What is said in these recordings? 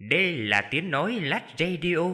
Đây là tiếng nói Lách Radio.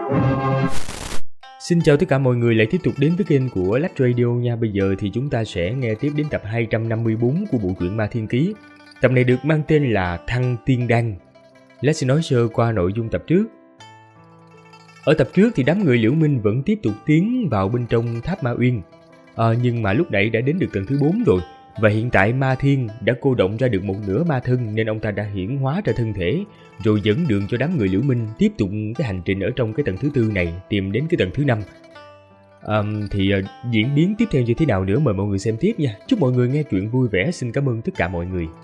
Xin chào tất cả mọi người lại tiếp tục đến với kênh của Lách Radio nha. Bây giờ thì chúng ta sẽ nghe tiếp đến tập 254 của bộ truyện Ma Thiên Ký. Tập này được mang tên là Thăng Tiên Đan. Lách sẽ nói sơ qua nội dung tập trước. Ở tập trước thì đám người Liễu Minh vẫn tiếp tục tiến vào bên trong tháp Ma Uyên. Nhưng mà lúc nãy đã đến được tầng thứ 4 rồi. Và hiện tại Ma Thiên đã cô động ra được một nửa ma thân, nên ông ta đã hiển hóa ra thân thể, rồi dẫn đường cho đám người Liễu Minh tiếp tục cái hành trình ở trong cái tầng thứ 4 này, tìm đến cái tầng thứ 5. Diễn biến tiếp theo như thế nào nữa mời mọi người xem tiếp nha. Chúc mọi người nghe truyện vui vẻ. Xin cảm ơn tất cả mọi người.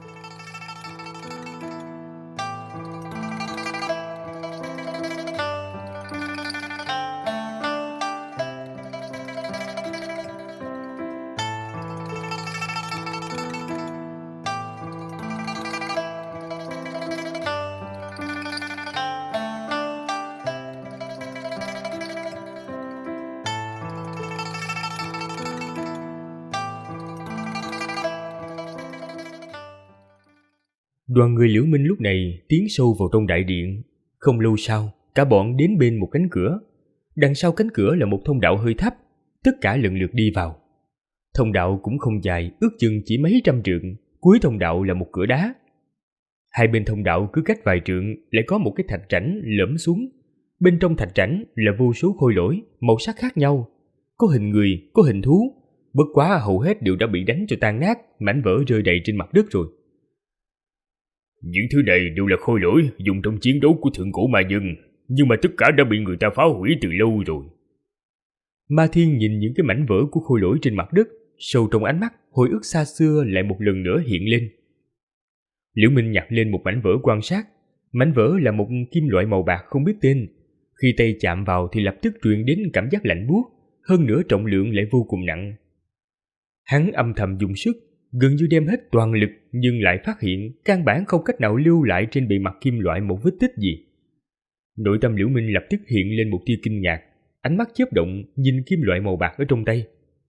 Đoàn người Liễu Minh lúc này tiến sâu vào trong đại điện. Không lâu sau, cả bọn đến bên một cánh cửa. Đằng sau cánh cửa là một thông đạo hơi thấp. Tất cả lần lượt đi vào. Thông đạo cũng không dài, ước chừng chỉ mấy trăm trượng. Cuối thông đạo là một cửa đá. Hai bên thông đạo cứ cách vài trượng lại có một cái thạch rãnh lõm xuống. Bên trong thạch rãnh là vô số khôi lỗi, màu sắc khác nhau. Có hình người, có hình thú. Bất quá hầu hết đều đã bị đánh cho tan nát, mảnh vỡ rơi đầy trên mặt đất rồi. Những thứ này đều là khôi lỗi dùng trong chiến đấu của thượng cổ ma nhân, nhưng mà tất cả đã bị người ta phá hủy từ lâu rồi. Ma Thiên nhìn những cái mảnh vỡ của khôi lỗi trên mặt đất, sâu trong ánh mắt, hồi ức xa xưa lại một lần nữa hiện lên. Liễu Minh nhặt lên một mảnh vỡ quan sát. Mảnh vỡ là một kim loại màu bạc không biết tên. Khi tay chạm vào thì lập tức truyền đến cảm giác lạnh buốt, hơn nữa trọng lượng lại vô cùng nặng. Hắn âm thầm dùng sức, gần như đem hết toàn lực, nhưng lại phát hiện căn bản không cách nào lưu lại trên bề mặt kim loại một vết tích gì. Nội tâm Liễu Minh lập tức hiện lên một tia kinh ngạc, ánh mắt chớp động nhìn kim loại màu bạc ở trong tay.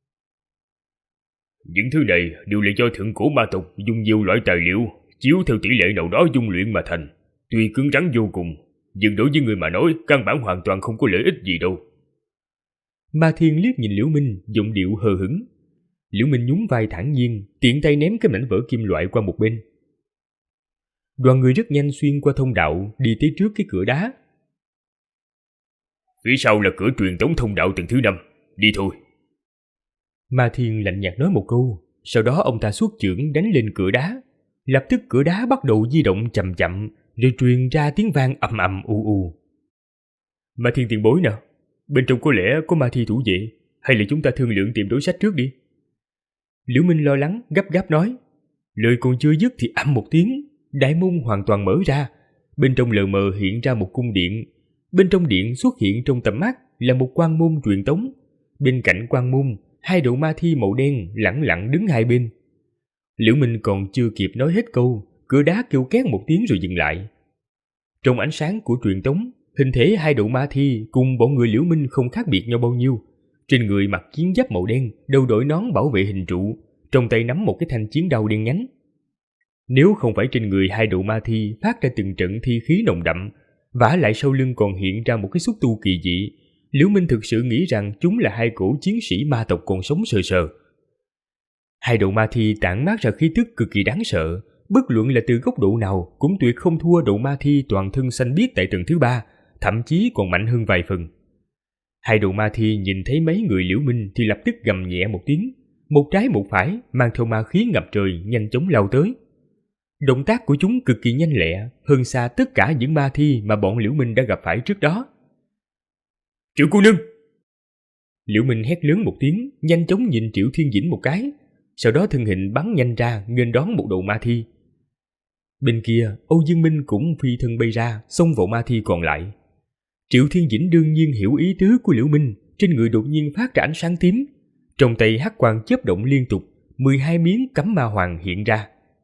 Những thứ này đều là do thượng cổ ma tộc dùng nhiều loại tài liệu chiếu theo tỷ lệ nào đó dung luyện mà thành, tuy cứng rắn vô cùng, nhưng đối với người mà nói căn bản hoàn toàn không có lợi ích gì đâu. Ma Thiên liếc nhìn Liễu Minh, giọng điệu hờ hững. Liễu Minh nhún vai thản nhiên, tiện tay ném cái mảnh vỡ kim loại qua một bên. Đoàn người rất nhanh xuyên qua thông đạo, đi tới trước cái cửa đá. Phía sau là cửa truyền tống thông đạo tầng thứ 5, đi thôi. Ma Thiên lạnh nhạt nói một câu, sau đó ông ta xuất chưởng đánh lên cửa đá. Lập tức cửa đá bắt đầu di động chậm chậm, rồi truyền ra tiếng vang ầm ầm u u. Ma Thiên tiền bối nào, bên trong có lẽ có ma thi thủ vệ, hay là chúng ta thương lượng tìm đối sách trước đi. Liễu Minh lo lắng, gấp gáp nói. Lời còn chưa dứt thì ầm một tiếng, đại môn hoàn toàn mở ra. Bên trong lờ mờ hiện ra một cung điện. Bên trong điện xuất hiện trong tầm mắt là một quan môn truyền tống. Bên cạnh quan môn, hai đội ma thi màu đen lẳng lặng đứng hai bên. Liễu Minh còn chưa kịp nói hết câu, cửa đá kêu két một tiếng rồi dừng lại. Trong ánh sáng của truyền tống, hình thể hai đội ma thi cùng bọn người Liễu Minh không khác biệt nhau bao nhiêu. Trên người mặc chiến giáp màu đen, đầu đội nón bảo vệ hình trụ, trong tay nắm một cái thanh chiến đao đen nhánh. Nếu không phải trên người hai đội ma thi phát ra từng trận thi khí nồng đậm, vả lại sau lưng còn hiện ra một cái xúc tu kỳ dị, Liễu Minh thực sự nghĩ rằng chúng là hai cổ chiến sĩ ma tộc còn sống sờ sờ. Hai đội ma thi tản mát ra khí tức cực kỳ đáng sợ, bất luận là từ góc độ nào cũng tuyệt không thua đội ma thi toàn thân xanh biếc tại tầng thứ 3, thậm chí còn mạnh hơn vài phần. Hai đội ma thi nhìn thấy mấy người Liễu Minh thì lập tức gầm nhẹ một tiếng, một trái một phải mang theo ma khí ngập trời nhanh chóng lao tới. Động tác của chúng cực kỳ nhanh lẹ, hơn xa tất cả những ma thi mà bọn Liễu Minh đã gặp phải trước đó. Triệu cô nương! Liễu Minh hét lớn một tiếng, nhanh chóng nhìn Triệu Thiên Dĩnh một cái, sau đó thân hình bắn nhanh ra nghênh đón một đội ma thi. Bên kia, Âu Dương Minh cũng phi thân bay ra, xông vào ma thi còn lại. Triệu Thiên Dĩnh đương nhiên hiểu ý tứ của Liễu Minh, trên người đột nhiên phát ra ánh sáng tím. Trong tay hắc quang chớp động liên tục, 12 miếng cấm ma hoàng hiện ra.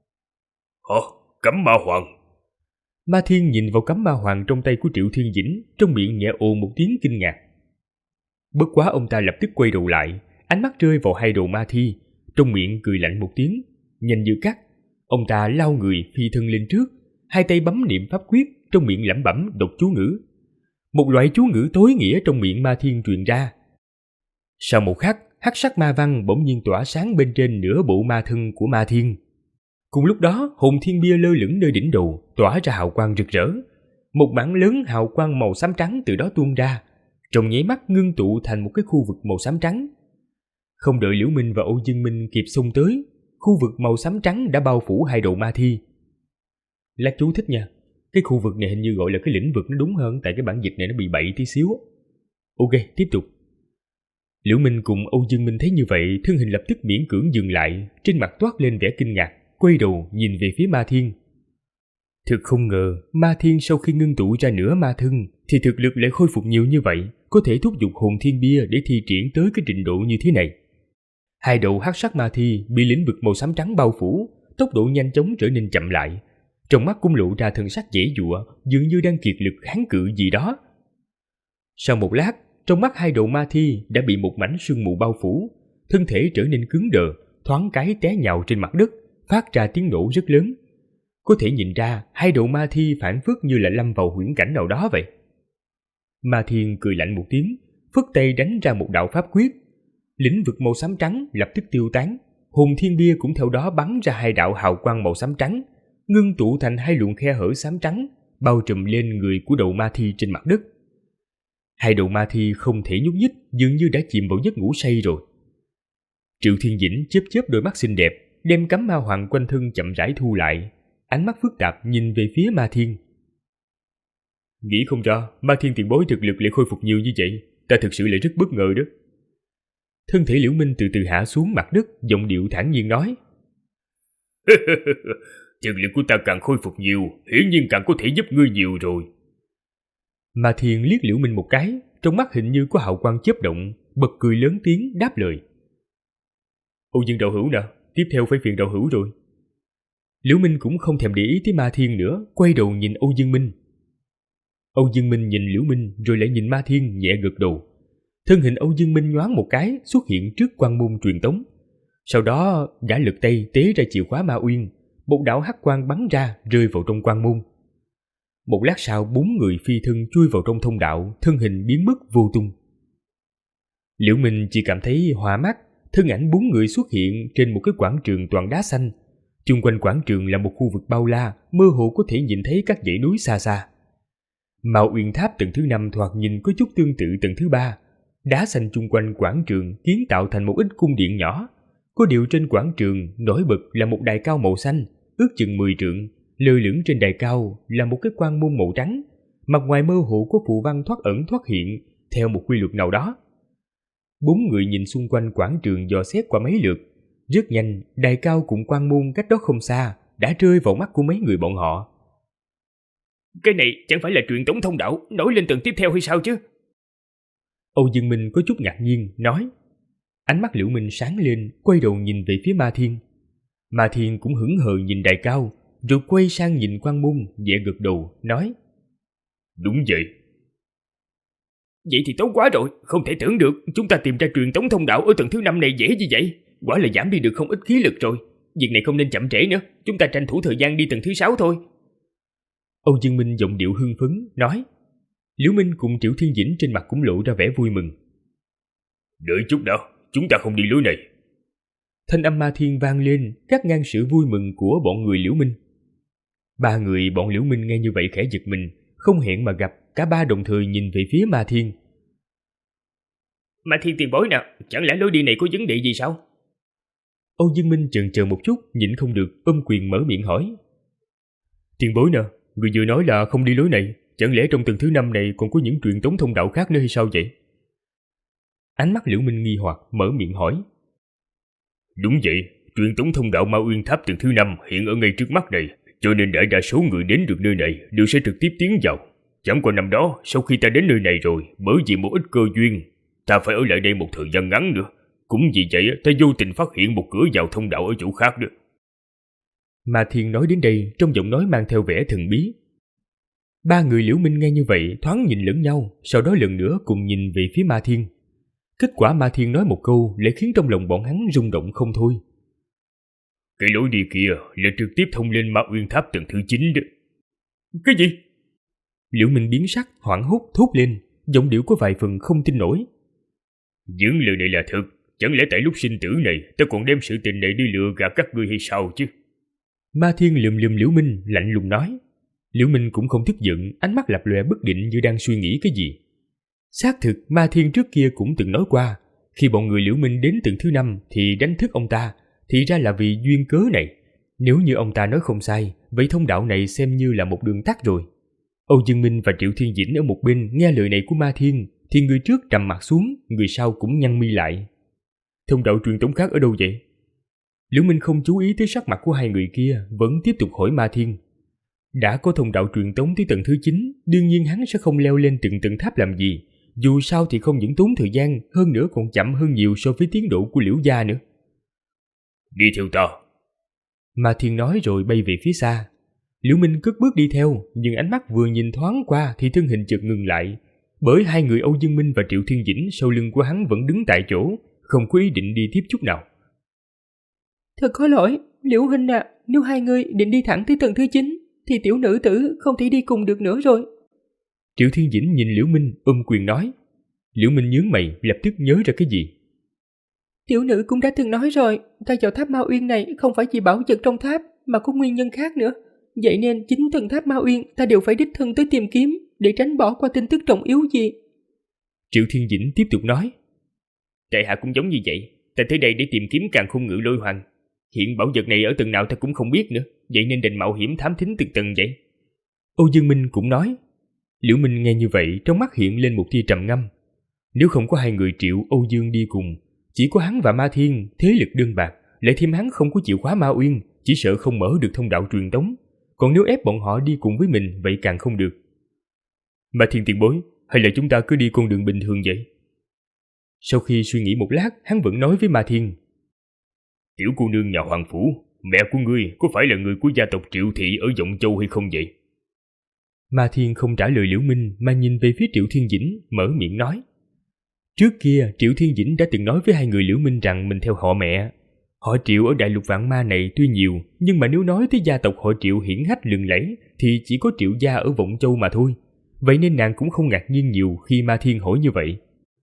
Hả? Cấm ma hoàng? Ma Thiên nhìn vào cấm ma hoàng trong tay của Triệu Thiên Dĩnh, trong miệng nhẹ ồ một tiếng kinh ngạc. Bất quá ông ta lập tức quay đầu lại, ánh mắt rơi vào hai đầu ma thi, trong miệng cười lạnh một tiếng, nhanh như cắt. Ông ta lao người phi thân lên trước, hai tay bấm niệm pháp quyết, trong miệng lẩm bẩm đọc chú ngữ. Một loại chú ngữ tối nghĩa trong miệng Ma Thiên truyền ra. Sau một khắc, hắc sắc ma văn bỗng nhiên tỏa sáng bên trên nửa bộ ma thân của Ma Thiên. Cùng lúc đó, hồn thiên bia lơ lửng nơi đỉnh đầu, tỏa ra hào quang rực rỡ. Một mảng lớn hào quang màu xám trắng từ đó tuôn ra, trong nháy mắt ngưng tụ thành một cái khu vực màu xám trắng. Không đợi Liễu Minh và Âu Dương Minh kịp xông tới, khu vực màu xám trắng đã bao phủ hai đầu ma thi. Lát chú thích nha, cái khu vực này hình như gọi là cái lĩnh vực nó đúng hơn, tại cái bản dịch này nó bị bậy tí xíu. Ok, tiếp tục. Liễu Minh cùng Âu Dương Minh thấy như vậy, thân hình lập tức miễn cưỡng dừng lại, trên mặt toát lên vẻ kinh ngạc, quay đầu nhìn về phía Ma Thiên. Thực không ngờ, Ma Thiên sau khi ngưng tụ ra nửa ma thân thì thực lực lại khôi phục nhiều như vậy, có thể thúc giục hồn thiên bia để thi triển tới cái trình độ như thế này. Hai đầu hắc sắc ma thi bị lĩnh vực màu xám trắng bao phủ, tốc độ nhanh chóng trở nên chậm lại. Trong mắt cũng lộ ra thần sắc dễ dụa, dường như đang kiệt lực kháng cự gì đó. Sau một lát, trong mắt hai đầu ma thi đã bị một mảnh sương mù bao phủ, thân thể trở nên cứng đờ, thoáng cái té nhào trên mặt đất, phát ra tiếng nổ rất lớn. Có thể nhìn ra hai đầu ma thi phảng phất như là lâm vào huyễn cảnh nào đó vậy. Ma Thiên cười lạnh một tiếng, phất tay đánh ra một đạo pháp quyết. Lĩnh vực màu xám trắng lập tức tiêu tán, hồn thiên bia cũng theo đó bắn ra hai đạo hào quang màu xám trắng, ngưng tụ thành hai luồng khe hở xám trắng, bao trùm lên người của đầu ma thi trên mặt đất. Hai đầu ma thi không thể nhúc nhích, dường như đã chìm vào giấc ngủ say rồi. Triệu Thiên Dĩnh chớp chớp đôi mắt xinh đẹp, đem cắm ma hoàng quanh thân chậm rãi thu lại, ánh mắt phức tạp nhìn về phía Ma Thiên. Nghĩ không ra, Ma Thiên tiền bối thực lực lại khôi phục nhiều như vậy, ta thực sự lại rất bất ngờ đó. Thân thể Liễu Minh từ từ hạ xuống mặt đất, giọng điệu thản nhiên nói. Thực lực của ta càng khôi phục nhiều, hiển nhiên càng có thể giúp ngươi nhiều rồi. Ma Thiên liếc Liễu Minh một cái, trong mắt hình như có hào quang chớp động, bật cười lớn tiếng đáp lời. Âu Dương đạo hữu nè, tiếp theo phải phiền đạo hữu rồi. Liễu Minh cũng không thèm để ý tới Ma Thiên nữa, quay đầu nhìn Âu Dương Minh. Âu Dương Minh nhìn Liễu Minh rồi lại nhìn Ma Thiên, nhẹ gật đầu. Thân hình Âu Dương Minh nhoáng một cái xuất hiện trước quan môn truyền tống. Sau đó gã lực tay tế ra chìa khóa Ma Uyên, một đạo hắc quang bắn ra rơi vào trong quan môn. Một lát sau 4 người phi thân chui vào trong thông đạo, thân hình biến mất vô tung. Liễu Minh chỉ cảm thấy hoa mắt, thân ảnh 4 người xuất hiện trên một cái quảng trường toàn đá xanh. Chung quanh quảng trường là một khu vực bao la, mơ hồ có thể nhìn thấy các dãy núi xa xa. Mao Uyên Tháp tầng thứ 5 thoạt nhìn có chút tương tự tầng thứ 3. Đá xanh chung quanh quảng trường kiến tạo thành một ít cung điện nhỏ. Có điều trên quảng trường nổi bật là một đài cao màu xanh, ước chừng 10 trượng. Lơ lửng trên đài cao là một cái quan môn màu trắng, mặt ngoài mơ hồ có phù văn thoát ẩn thoát hiện theo một quy luật nào đó. 4 người nhìn xung quanh quảng trường dò xét qua mấy lượt. Rất nhanh, đài cao cùng quan môn cách đó không xa đã rơi vào mắt của mấy người bọn họ. Cái này chẳng phải là truyền tống thông đạo nổi lên tầng tiếp theo hay sao chứ? Âu Dương Minh có chút ngạc nhiên nói. Ánh mắt Liễu Minh sáng lên, quay đầu nhìn về phía Ma Thiên. Ma Thiên cũng hững hờ nhìn đài cao, rồi quay sang nhìn quan môn, nhẹ gật đầu nói. Đúng vậy. Vậy thì tốt quá rồi, không thể tưởng được chúng ta tìm ra truyền tống thông đạo ở tầng thứ 5 này dễ như vậy. Quả là giảm đi được không ít khí lực rồi. Việc này không nên chậm trễ nữa, chúng ta tranh thủ thời gian đi tầng thứ 6 thôi. Âu Dương Minh giọng điệu hưng phấn nói. Liễu Minh cùng Triệu Thiên Dĩnh trên mặt cũng lộ ra vẻ vui mừng. Đợi chút đã, chúng ta không đi lối này. Thanh âm Ma Thiên vang lên, cắt ngang sự vui mừng của bọn người Liễu Minh. 3 người bọn Liễu Minh nghe như vậy khẽ giật mình, không hẹn mà gặp, cả ba đồng thời nhìn về phía Ma Thiên. Ma Thiên tiền bối nào, chẳng lẽ lối đi này có vấn đề gì sao? Âu Dương Minh chần chờ một chút, nhịn không được, ôm quyền mở miệng hỏi. Tiền bối nào, người vừa nói là không đi lối này, chẳng lẽ trong tầng thứ 5 này còn có những truyền tống thông đạo khác nữa hay sao vậy? Ánh mắt Liễu Minh nghi hoặc, mở miệng hỏi. Đúng vậy, truyền tống thông đạo Ma Uyên Tháp tầng thứ 5 hiện ở ngay trước mắt này, cho nên đại đa số người đến được nơi này đều sẽ trực tiếp tiến vào. Chẳng qua năm đó, sau khi ta đến nơi này rồi, bởi vì một ít cơ duyên, ta phải ở lại đây một thời gian ngắn nữa. Cũng vì vậy, ta vô tình phát hiện một cửa vào thông đạo ở chỗ khác nữa. Ma Thiên nói đến đây, trong giọng nói mang theo vẻ thần bí. 3 người Liễu Minh nghe như vậy, thoáng nhìn lẫn nhau, sau đó lần nữa cùng nhìn về phía Ma Thiên. Kết quả Ma Thiên nói một câu lại khiến trong lòng bọn hắn rung động không thôi. Cái lối đi kia là trực tiếp thông lên Ma Uyên Tháp tầng thứ 9 đó. Cái gì? Liễu Minh biến sắc, hoảng hốt thốt lên, giọng điệu có vài phần không tin nổi. Những lời này là thật, chẳng lẽ tại lúc sinh tử này ta còn đem sự tình này đi lừa gạt các ngươi hay sao chứ? Ma Thiên lườm lườm Liễu Minh, lạnh lùng nói. Liễu Minh cũng không tức giận, ánh mắt lập lòe bất định như đang suy nghĩ cái gì. Xác thực, Ma Thiên trước kia cũng từng nói qua, khi bọn người Liễu Minh đến tầng thứ 5 thì đánh thức ông ta, thì ra là vì duyên cớ này. Nếu như ông ta nói không sai, vậy thông đạo này xem như là một đường tắt rồi. Âu Dương Minh và Triệu Thiên Dĩnh ở một bên nghe lời này của Ma Thiên, thì người trước trầm mặt xuống, người sau cũng nhăn mi lại. Thông đạo truyền tống khác ở đâu vậy? Liễu Minh không chú ý tới sắc mặt của hai người kia, vẫn tiếp tục hỏi Ma Thiên. Đã có thông đạo truyền tống tới tầng thứ 9, đương nhiên hắn sẽ không leo lên từng tầng tháp làm gì. Dù sao thì không những tốn thời gian, hơn nữa còn chậm hơn nhiều so với tiến độ của Liễu gia nữa. Đi theo ta. Ma Thiên nói rồi bay về phía xa. Liễu Minh cất bước đi theo, nhưng ánh mắt vừa nhìn thoáng qua thì thân hình chợt ngừng lại, bởi hai người Âu Dương Minh và Triệu Thiên Dĩnh sau lưng của hắn vẫn đứng tại chỗ, không có ý định đi tiếp chút nào. Thật có lỗi, Liễu huynh ạ, nếu hai người định đi thẳng tới tầng thứ 9 thì tiểu nữ tử không thể đi cùng được nữa rồi. Triệu Thiên Dĩnh nhìn Liễu Minh quyền nói. Liễu Minh nhướng mày, lập tức nhớ ra cái gì. Tiểu nữ cũng đã từng nói rồi, ta vào tháp Ma Uyên này không phải chỉ bảo vật trong tháp mà có nguyên nhân khác nữa. Vậy nên chính tầng tháp Ma Uyên ta đều phải đích thân tới tìm kiếm để tránh bỏ qua tin tức trọng yếu gì. Triệu Thiên Dĩnh tiếp tục nói. Tại hạ cũng giống như vậy, ta tới đây để tìm kiếm Càn Khôn Ngự Lôi Hoàng. Hiện bảo vật này ở tầng nào ta cũng không biết nữa, vậy nên định mạo hiểm thám thính từng tầng vậy. Âu Dương Minh cũng nói. Liễu Minh nghe như vậy, trong mắt hiện lên một tia trầm ngâm. Nếu không có hai người Triệu Âu Dương đi cùng, chỉ có hắn và Ma Thiên, thế lực đơn bạc, lại thêm hắn không có chìa khóa Ma Uyên, chỉ sợ không mở được thông đạo truyền tống. Còn nếu ép bọn họ đi cùng với mình, vậy càng không được. Ma Thiên tiền bối, hay là chúng ta cứ đi con đường bình thường vậy? Sau khi suy nghĩ một lát, hắn vẫn nói với Ma Thiên. Tiểu cô nương nhà Hoàng Phủ, mẹ của ngươi có phải là người của gia tộc Triệu Thị ở Vọng Châu hay không vậy? Ma Thiên không trả lời Liễu Minh mà nhìn về phía Triệu Thiên Dĩnh, mở miệng nói. Trước kia, Triệu Thiên Dĩnh đã từng nói với hai người Liễu Minh rằng mình theo họ mẹ. Họ Triệu ở đại lục vạn ma này tuy nhiều, nhưng mà nếu nói tới gia tộc họ Triệu hiển hách lừng lẫy thì chỉ có Triệu gia ở Vọng Châu mà thôi. Vậy nên nàng cũng không ngạc nhiên nhiều khi Ma Thiên hỏi như vậy.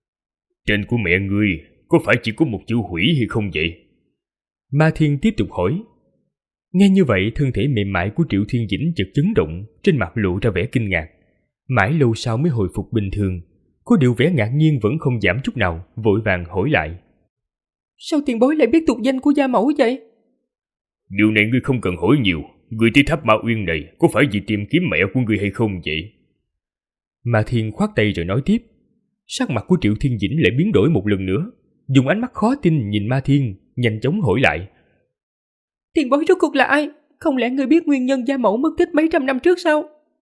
Tên của mẹ ngươi có phải chỉ có một chữ Hủy hay không vậy? Ma Thiên tiếp tục hỏi. Nghe như vậy, thân thể mềm mại của Triệu Thiên Dĩnh chợt chấn động, trên mặt lộ ra vẻ kinh ngạc. Mãi lâu sau mới hồi phục bình thường, có điều vẻ ngạc nhiên vẫn không giảm chút nào, vội vàng hỏi lại. Sao tiền bối lại biết tục danh của gia mẫu vậy? Điều này ngươi không cần hỏi nhiều, ngươi tới tháp Ma Uyên này có phải vì tìm kiếm mẹ của ngươi hay không vậy? Ma Thiên khoát tay rồi nói tiếp. Sắc mặt của Triệu Thiên Dĩnh lại biến đổi một lần nữa, dùng ánh mắt khó tin nhìn Ma Thiên, nhanh chóng hỏi lại. Tiền bối rốt cuộc là ai? Không lẽ ngươi biết nguyên nhân gia mẫu mất tích mấy trăm năm trước sao?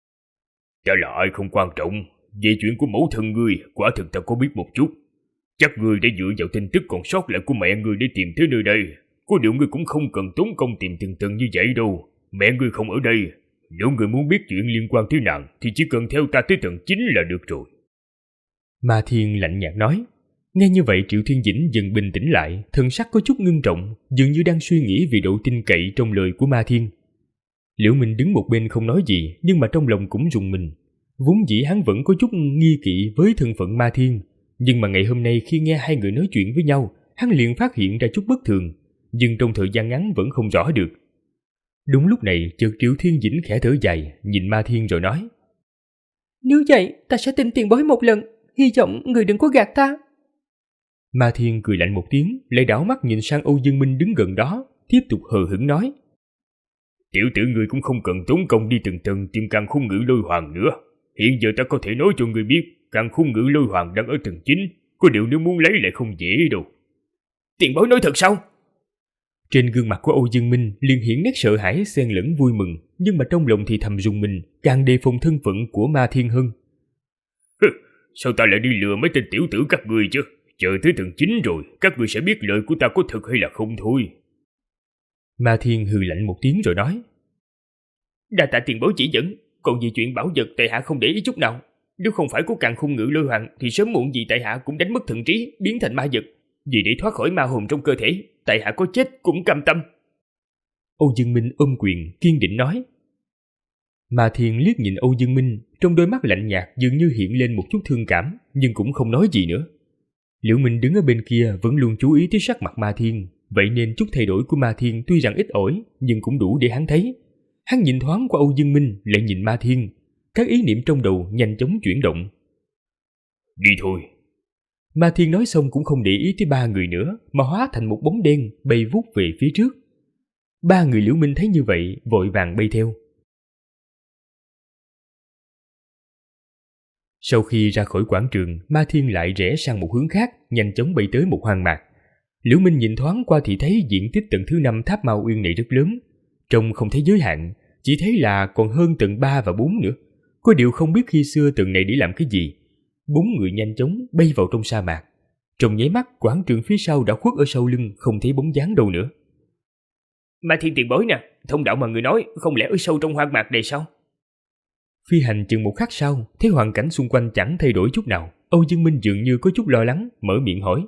Ta là ai không quan trọng, về chuyện của mẫu thân ngươi quả thực ta có biết một chút. Chắc ngươi đã dựa vào tin tức còn sót lại của mẹ ngươi để tìm tới nơi đây. Có điều ngươi cũng không cần tốn công tìm từng tầng như vậy đâu. Mẹ ngươi không ở đây. Nếu ngươi muốn biết chuyện liên quan tới nàng thì chỉ cần theo ta tới tầng 9 là được rồi. Ma Thiên lạnh nhạt nói. Nghe như vậy Triệu Thiên Dĩnh dần bình tĩnh lại, thần sắc có chút ngưng trọng, dường như đang suy nghĩ về độ tin cậy trong lời của Ma Thiên. Liễu Minh đứng một bên không nói gì, nhưng mà trong lòng cũng rùng mình. Vốn dĩ hắn vẫn có chút nghi kỵ với thân phận Ma Thiên, nhưng mà ngày hôm nay khi nghe hai người nói chuyện với nhau, hắn liền phát hiện ra chút bất thường, nhưng trong thời gian ngắn vẫn không rõ được. Đúng lúc này, chợt Triệu Thiên Dĩnh khẽ thở dài, nhìn Ma Thiên rồi nói. Nếu vậy, ta sẽ tin tiền bối một lần, hy vọng người đừng có gạt ta. Ma Thiên cười lạnh một tiếng, lại đảo mắt nhìn sang Âu Dương Minh đứng gần đó, tiếp tục hờ hững nói. Tiểu tử ngươi cũng không cần tốn công đi từng tầng tìm Càn Khôn Ngự Lôi Hoàng nữa. Hiện giờ ta có thể nói cho ngươi biết, Càn Khôn Ngự Lôi Hoàng đang ở tầng 9, có điều nếu muốn lấy lại không dễ đâu. Tiền bối nói thật sao? Trên gương mặt của Âu Dương Minh liền hiện nét sợ hãi xen lẫn vui mừng, nhưng mà trong lòng thì thầm rùng mình, càng đề phòng thân phận của Ma Thiên hơn. Sao ta lại đi lừa mấy tên tiểu tử các ngươi chứ? Chờ tới tầng 9 rồi, các ngươi sẽ biết lời của ta có thật hay là không thôi. Ma Thiên hừ lạnh một tiếng rồi nói. Đa tạ tiền bối chỉ dẫn, còn về chuyện bảo vật tại hạ không để ý chút nào. Nếu không phải có Càn Khôn Ngự Lôi Hoàng thì sớm muộn gì tại hạ cũng đánh mất thần trí, biến thành ma vật. Vì để thoát khỏi ma hồn trong cơ thể, tại hạ có chết cũng cam tâm. Âu Dương Minh ôm quyền kiên định nói. Ma Thiên liếc nhìn Âu Dương Minh, trong đôi mắt lạnh nhạt dường như hiện lên một chút thương cảm, nhưng cũng không nói gì nữa. Liễu Minh đứng ở bên kia vẫn luôn chú ý tới sắc mặt Ma Thiên, vậy nên chút thay đổi của Ma Thiên tuy rằng ít ỏi, nhưng cũng đủ để hắn thấy. Hắn nhìn thoáng qua Âu Dương Minh, lại nhìn Ma Thiên, các ý niệm trong đầu nhanh chóng chuyển động. Đi thôi. Ma Thiên nói xong cũng không để ý tới ba người nữa, mà hóa thành một bóng đen bay vút về phía trước. Ba người Liễu Minh thấy như vậy, vội vàng bay theo. Sau khi ra khỏi quảng trường, Ma Thiên lại rẽ sang một hướng khác, nhanh chóng bay tới một hoang mạc. Liễu Minh nhìn thoáng qua thì thấy diện tích tầng thứ 5 tháp Ma Uyên này rất lớn, trông không thấy giới hạn, chỉ thấy là còn hơn tầng 3 và 4 nữa. Có điều không biết khi xưa tầng này để làm cái gì. 4 người nhanh chóng bay vào trong sa mạc. Trong nháy mắt, quảng trường phía sau đã khuất ở sau lưng, không thấy bóng dáng đâu nữa. Ma Thiên tiền bối nè, thông đạo mà người nói không lẽ ở sâu trong hoang mạc này sao? Phi hành chừng một khắc sau, thấy hoàn cảnh xung quanh chẳng thay đổi chút nào, Âu Dương Minh dường như có chút lo lắng, mở miệng hỏi.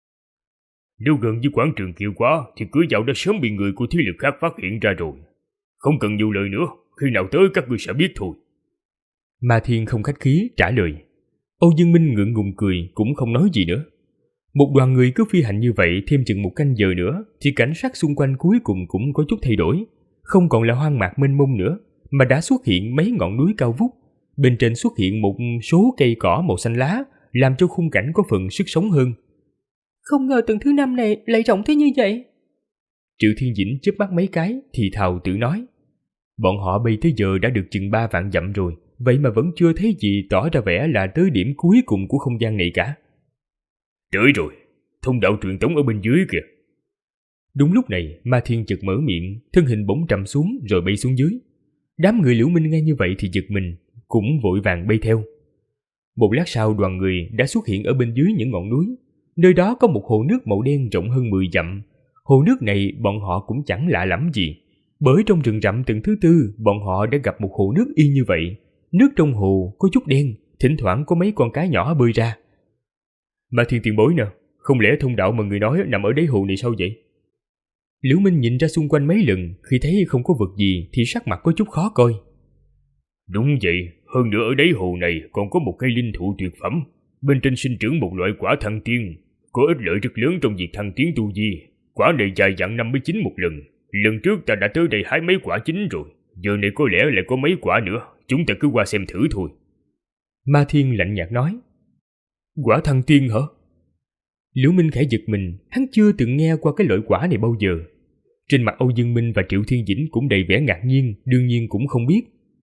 Nếu gần với quảng trường kia quá thì cửa vào đã sớm bị người của thế lực khác phát hiện ra rồi. Không cần nhiều lời nữa, khi nào tới các ngươi sẽ biết thôi. Ma Thiên không khách khí trả lời. Âu Dương Minh ngượng ngùng cười, cũng không nói gì nữa. Một đoàn người cứ phi hành như vậy thêm chừng một canh giờ nữa thì cảnh sắc xung quanh cuối cùng cũng có chút thay đổi, không còn là hoang mạc mênh mông nữa, mà đã xuất hiện mấy ngọn núi cao vút, bên trên xuất hiện một số cây cỏ màu xanh lá, làm cho khung cảnh có phần sức sống hơn. Không ngờ tầng thứ 5 này lại rộng thế như vậy. Triệu Thiên Dĩnh chớp mắt mấy cái thì thào tự nói. Bọn họ bay tới giờ đã được chừng 3 vạn dặm rồi, vậy mà vẫn chưa thấy gì tỏ ra vẻ là tới điểm cuối cùng của không gian này cả. Tới rồi, thông đạo truyền tống ở bên dưới kìa. Đúng lúc này, Ma Thiên chợt mở miệng, thân hình bỗng trầm xuống rồi bay xuống dưới. Đám người Liễu Minh nghe như vậy thì giật mình, cũng vội vàng bay theo. Một lát sau, đoàn người đã xuất hiện ở bên dưới những ngọn núi. Nơi đó có một hồ nước màu đen rộng hơn 10 dặm. Hồ nước này bọn họ cũng chẳng lạ lắm gì, bởi trong rừng rậm tầng thứ 4 bọn họ đã gặp một hồ nước y như vậy. Nước trong hồ có chút đen, thỉnh thoảng có mấy con cá nhỏ bơi ra. Ma Thiên tiền bối nè, không lẽ thông đạo mà người nói nằm ở đáy hồ này sao vậy? Liễu Minh nhìn ra xung quanh mấy lần, khi thấy không có vật gì thì sắc mặt có chút khó coi. Đúng vậy, hơn nữa ở đáy hồ này còn có một cây linh thụ tuyệt phẩm, bên trên sinh trưởng một loại quả thăng tiên, có ích lợi rất lớn trong việc thăng tiến tu vi. Quả này dài dặn 59 một lần, lần trước ta đã tới đây hái mấy quả chín rồi, giờ này có lẽ lại có mấy quả nữa, chúng ta cứ qua xem thử thôi. Ma Thiên lạnh nhạt nói. Quả thăng tiên hả? Liễu Minh khẽ giật mình, hắn chưa từng nghe qua cái loại quả này bao giờ. Trên mặt Âu Dương Minh và Triệu Thiên Dĩnh cũng đầy vẻ ngạc nhiên, đương nhiên cũng không biết.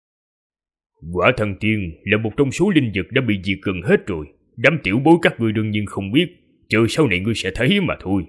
Quả thăng tiên là một trong số linh vật đã bị diệt gần hết rồi, đám tiểu bối các ngươi đương nhiên không biết, chờ sau này ngươi sẽ thấy mà thôi.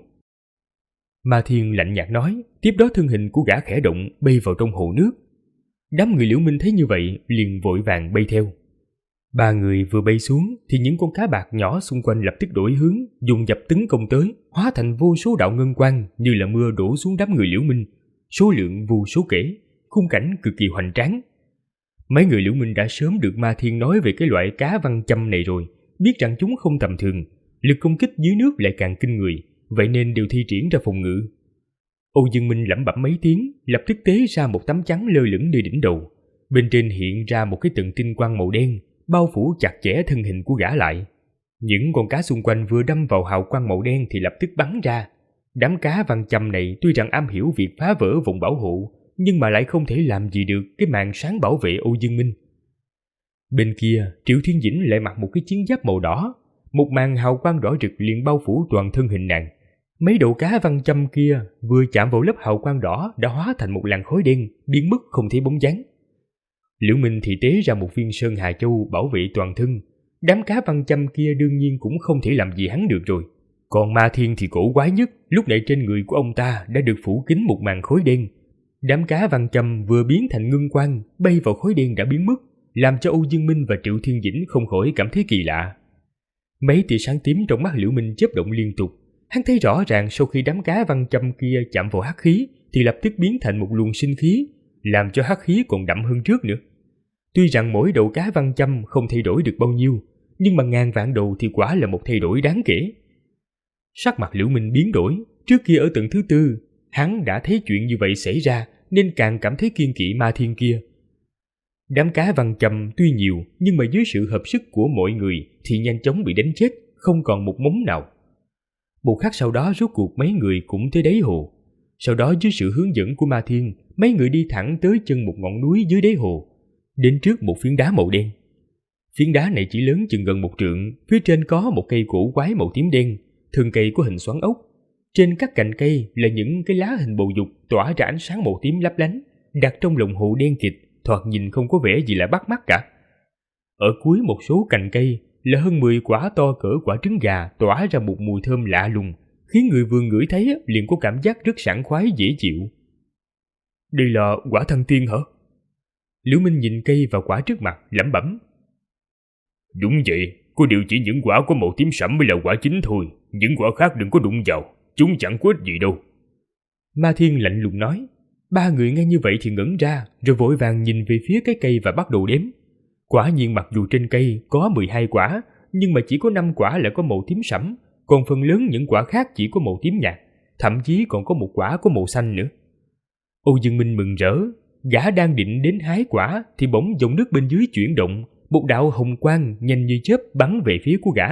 Ma Thiên lạnh nhạt nói, tiếp đó thân hình của gã khẽ động bay vào trong hồ nước. Đám người Liễu Minh thấy như vậy liền vội vàng bay theo. Ba người vừa bay xuống thì những con cá bạc nhỏ xung quanh lập tức đổi hướng, dùng dập tấn công tới, hóa thành vô số đạo ngân quang như là mưa đổ xuống đám người Liễu Minh, số lượng vô số kể, khung cảnh cực kỳ hoành tráng. Mấy người Liễu Minh đã sớm được Ma Thiên nói về cái loại cá văn châm này rồi, biết rằng chúng không tầm thường, lực công kích dưới nước lại càng kinh người, vậy nên đều thi triển ra phòng ngự. Âu Dương Minh lẩm bẩm mấy tiếng, lập tức tế ra một tấm chắn lơ lửng nơi đỉnh đầu, bên trên hiện ra một cái tầng tinh quang màu đen, bao phủ chặt chẽ thân hình của gã lại. Những con cá xung quanh vừa đâm vào hào quang màu đen thì lập tức bắn ra. Đám cá văn châm này tuy rằng am hiểu việc phá vỡ vòng bảo hộ, nhưng mà lại không thể làm gì được cái màn sáng bảo vệ Âu Dương Minh. Bên kia, Triệu Thiên Dĩnh lại mặc một cái chiến giáp màu đỏ, một màn hào quang đỏ rực liền bao phủ toàn thân hình nàng. Mấy đầu cá văn châm kia vừa chạm vào lớp hào quang đỏ đã hóa thành một làn khói đen, biến mất không thấy bóng dáng. Liễu Minh thì tế ra một viên sơn hà châu bảo vệ toàn thân. Đám cá văn châm kia đương nhiên cũng không thể làm gì hắn được rồi. Còn Ma Thiên thì cổ quái nhất, lúc này trên người của ông ta đã được phủ kín một màn khói đen. Đám cá văn châm vừa biến thành ngân quang, bay vào khói đen đã biến mất, làm cho Âu Dương Minh và Triệu Thiên Dĩnh không khỏi cảm thấy kỳ lạ. Mấy tia sáng tím trong mắt Liễu Minh chớp động liên tục. Hắn thấy rõ ràng sau khi đám cá văn châm kia chạm vào hắc khí thì lập tức biến thành một luồng sinh khí, làm cho hắc khí còn đậm hơn trước nữa. Tuy rằng mỗi đầu cá văn châm không thay đổi được bao nhiêu, nhưng mà ngàn vạn đầu thì quả là một thay đổi đáng kể. Sắc mặt Liễu Minh biến đổi, trước kia ở tầng thứ 4, hắn đã thấy chuyện như vậy xảy ra nên càng cảm thấy kiêng kỵ Ma Thiên kia. Đám cá vằn chầm tuy nhiều nhưng mà dưới sự hợp sức của mọi người thì nhanh chóng bị đánh chết, không còn một mống nào. Một khắc sau đó rốt cuộc mấy người cũng tới đáy hồ. Sau đó dưới sự hướng dẫn của Ma Thiên, mấy người đi thẳng tới chân một ngọn núi dưới đáy hồ, đến trước một phiến đá màu đen. Phiến đá này chỉ lớn chừng gần 1 trượng, phía trên có một cây cổ quái màu tím đen, thân cây có hình xoắn ốc. Trên các cành cây là những cái lá hình bầu dục tỏa ra ánh sáng màu tím lấp lánh, đặt trong lòng hồ đen kịt, thoạt nhìn không có vẻ gì là bắt mắt cả. Ở cuối một số cành cây là hơn 10 quả to cỡ quả trứng gà tỏa ra một mùi thơm lạ lùng, khiến người vừa ngửi thấy liền có cảm giác rất sảng khoái dễ chịu. Đây là quả thăng tiên hả? Liễu Minh nhìn cây và quả trước mặt lẩm bẩm. Đúng vậy, có điều chỉ những quả có màu tím sẫm mới là quả chính thôi, những quả khác đừng có đụng vào, chúng chẳng có ích gì đâu. Ma Thiên lạnh lùng nói. Ba người nghe như vậy thì ngẩn ra, rồi vội vàng nhìn về phía cái cây và bắt đầu đếm. Quả nhiên mặc dù trên cây có 12 quả, nhưng mà chỉ có 5 quả là có màu tím sẫm, còn phần lớn những quả khác chỉ có màu tím nhạt, thậm chí còn có một quả có màu xanh nữa. Âu Dương Minh mừng rỡ, gã đang định đến hái quả thì bỗng dòng nước bên dưới chuyển động, một đạo hồng quang nhanh như chớp bắn về phía của gã.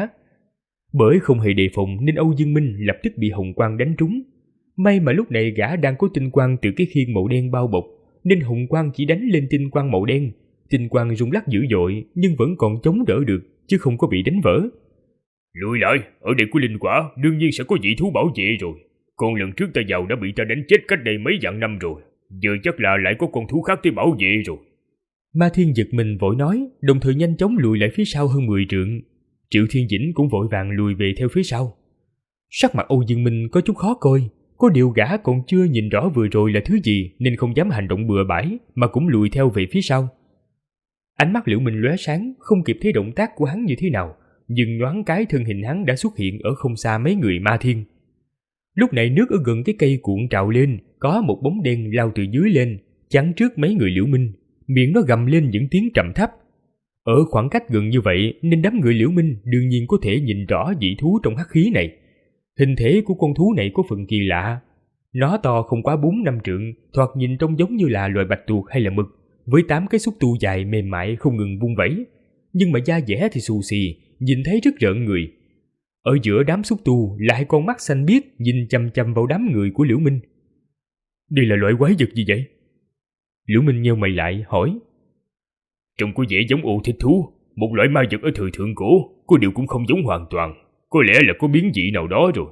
Bởi không hề đề phòng nên Âu Dương Minh lập tức bị hồng quang đánh trúng. May mà lúc này gã đang có tinh quang từ cái khiên màu đen bao bọc, nên hồng quang chỉ đánh lên tinh quang màu đen. Tinh quang rung lắc dữ dội nhưng vẫn còn chống đỡ được, chứ không có bị đánh vỡ. Lùi lại, ở đây có linh quả, đương nhiên sẽ có dị thú bảo vệ rồi. Còn lần trước ta vào đã bị ta đánh chết cách đây mấy vạn năm rồi, giờ chắc là lại có con thú khác tới bảo vệ rồi. Ma Thiên giật mình vội nói, đồng thời nhanh chóng lùi lại phía sau hơn 10 trượng. Triệu Thiên Dĩnh cũng vội vàng lùi về theo phía sau. Sắc mặt Âu Dương Minh có chút khó coi, có điều gã còn chưa nhìn rõ vừa rồi là thứ gì nên không dám hành động bừa bãi mà cũng lùi theo về phía sau. Ánh mắt Liễu Minh lóe sáng, không kịp thấy động tác của hắn như thế nào, nhưng nhoáng cái thân hình hắn đã xuất hiện ở không xa mấy người Ma Thiên. Lúc này nước ở gần cái cây cuộn trào lên, có một bóng đen lao từ dưới lên, chắn trước mấy người Liễu Minh, miệng nó gầm lên những tiếng trầm thấp. Ở khoảng cách gần như vậy nên đám người Liễu Minh đương nhiên có thể nhìn rõ dị thú trong hắc khí này. Hình thể của con thú này có phần kỳ lạ. Nó to không quá 4-5 trượng, thoạt nhìn trông giống như là loài bạch tuộc hay là mực, với 8 cái xúc tu dài mềm mại không ngừng vung vẩy. Nhưng mà da dẻ thì xù xì, nhìn thấy rất rợn người. Ở giữa đám xúc tu là 2 con mắt xanh biếc nhìn chằm chằm vào đám người của Liễu Minh. Đây là loại quái vật gì vậy? Liễu Minh nheo mày lại hỏi. Trông có vẻ giống ô thích thú, một loại ma vật ở thời thượng cổ, có điều cũng không giống hoàn toàn, có lẽ là có biến dị nào đó rồi.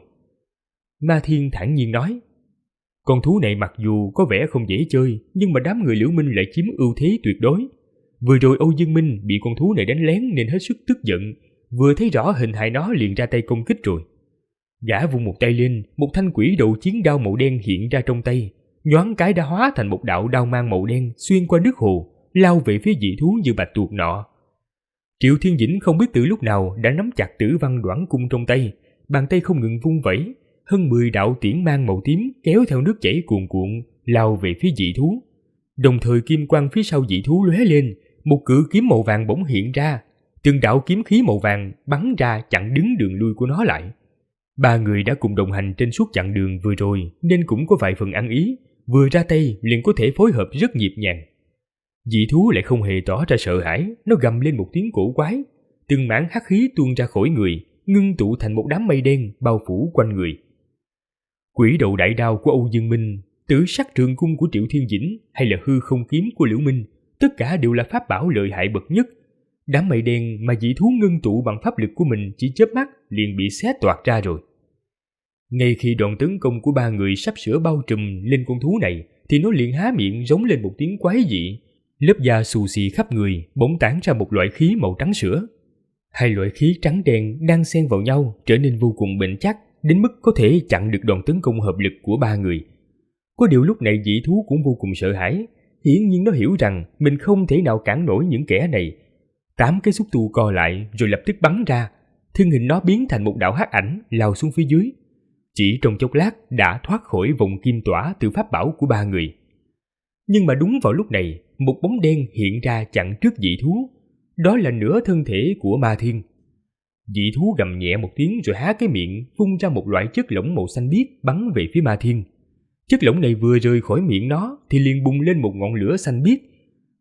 Ma Thiên thản nhiên nói. Con thú này mặc dù có vẻ không dễ chơi, nhưng mà đám người Liễu Minh lại chiếm ưu thế tuyệt đối. Vừa rồi Âu Dương Minh bị con thú này đánh lén nên hết sức tức giận, vừa thấy rõ hình hài nó liền ra tay công kích rồi. Gã vung một tay lên, một thanh quỷ đầu chiến đao màu đen hiện ra trong tay, nhoáng cái đã hóa thành một đạo đao mang màu đen xuyên qua nước hồ, lao về phía dị thú như bạch tuộc nọ. Triệu Thiên Dĩnh không biết từ lúc nào đã nắm chặt Tử Văn Đoản cung trong tay, bàn tay không ngừng vung vẩy, hơn 10 đạo tiễn mang màu tím kéo theo nước chảy cuồn cuộn lao về phía dị thú. Đồng thời kim quang phía sau dị thú lóe lên, một cự kiếm màu vàng bỗng hiện ra, từng đạo kiếm khí màu vàng bắn ra chặn đứng đường lui của nó lại. Ba người đã cùng đồng hành trên suốt chặng đường vừa rồi nên cũng có vài phần ăn ý, vừa ra tay liền có thể phối hợp rất nhịp nhàng. Dị thú lại không hề tỏ ra sợ hãi, nó gầm lên một tiếng cổ quái, từng mảng hắc khí tuôn ra khỏi người, ngưng tụ thành một đám mây đen bao phủ quanh người. Quỷ đầu đại đao của Âu Dương Minh, tử sắc trường cung của Triệu Thiên Dĩnh hay là hư không kiếm của Liễu Minh, tất cả đều là pháp bảo lợi hại bậc nhất. Đám mây đen mà dị thú ngưng tụ bằng pháp lực của mình chỉ chớp mắt liền bị xé toạc ra rồi. Ngay khi đòn tấn công của ba người sắp sửa bao trùm lên con thú này, thì nó liền há miệng rống lên một tiếng quái dị. Lớp da xù xì khắp người bỗng tản ra một loại khí màu trắng sữa. Hai loại khí trắng đen đang xen vào nhau trở nên vô cùng bền chắc, đến mức có thể chặn được đòn tấn công hợp lực của ba người. Có điều lúc này dị thú cũng vô cùng sợ hãi, hiển nhiên nó hiểu rằng mình không thể nào cản nổi những kẻ này. 8 cái xúc tu co lại rồi lập tức bắn ra, thân hình nó biến thành một đạo hắc ảnh lao xuống phía dưới. Chỉ trong chốc lát đã thoát khỏi vòng kim tỏa từ pháp bảo của ba người. Nhưng mà đúng vào lúc này, một bóng đen hiện ra chặn trước dị thú. Đó là nửa thân thể của Ma Thiên. Dị thú gầm nhẹ một tiếng rồi há cái miệng phun ra một loại chất lỏng màu xanh biếc bắn về phía Ma Thiên. Chất lỏng này vừa rơi khỏi miệng nó thì liền bùng lên một ngọn lửa xanh biếc.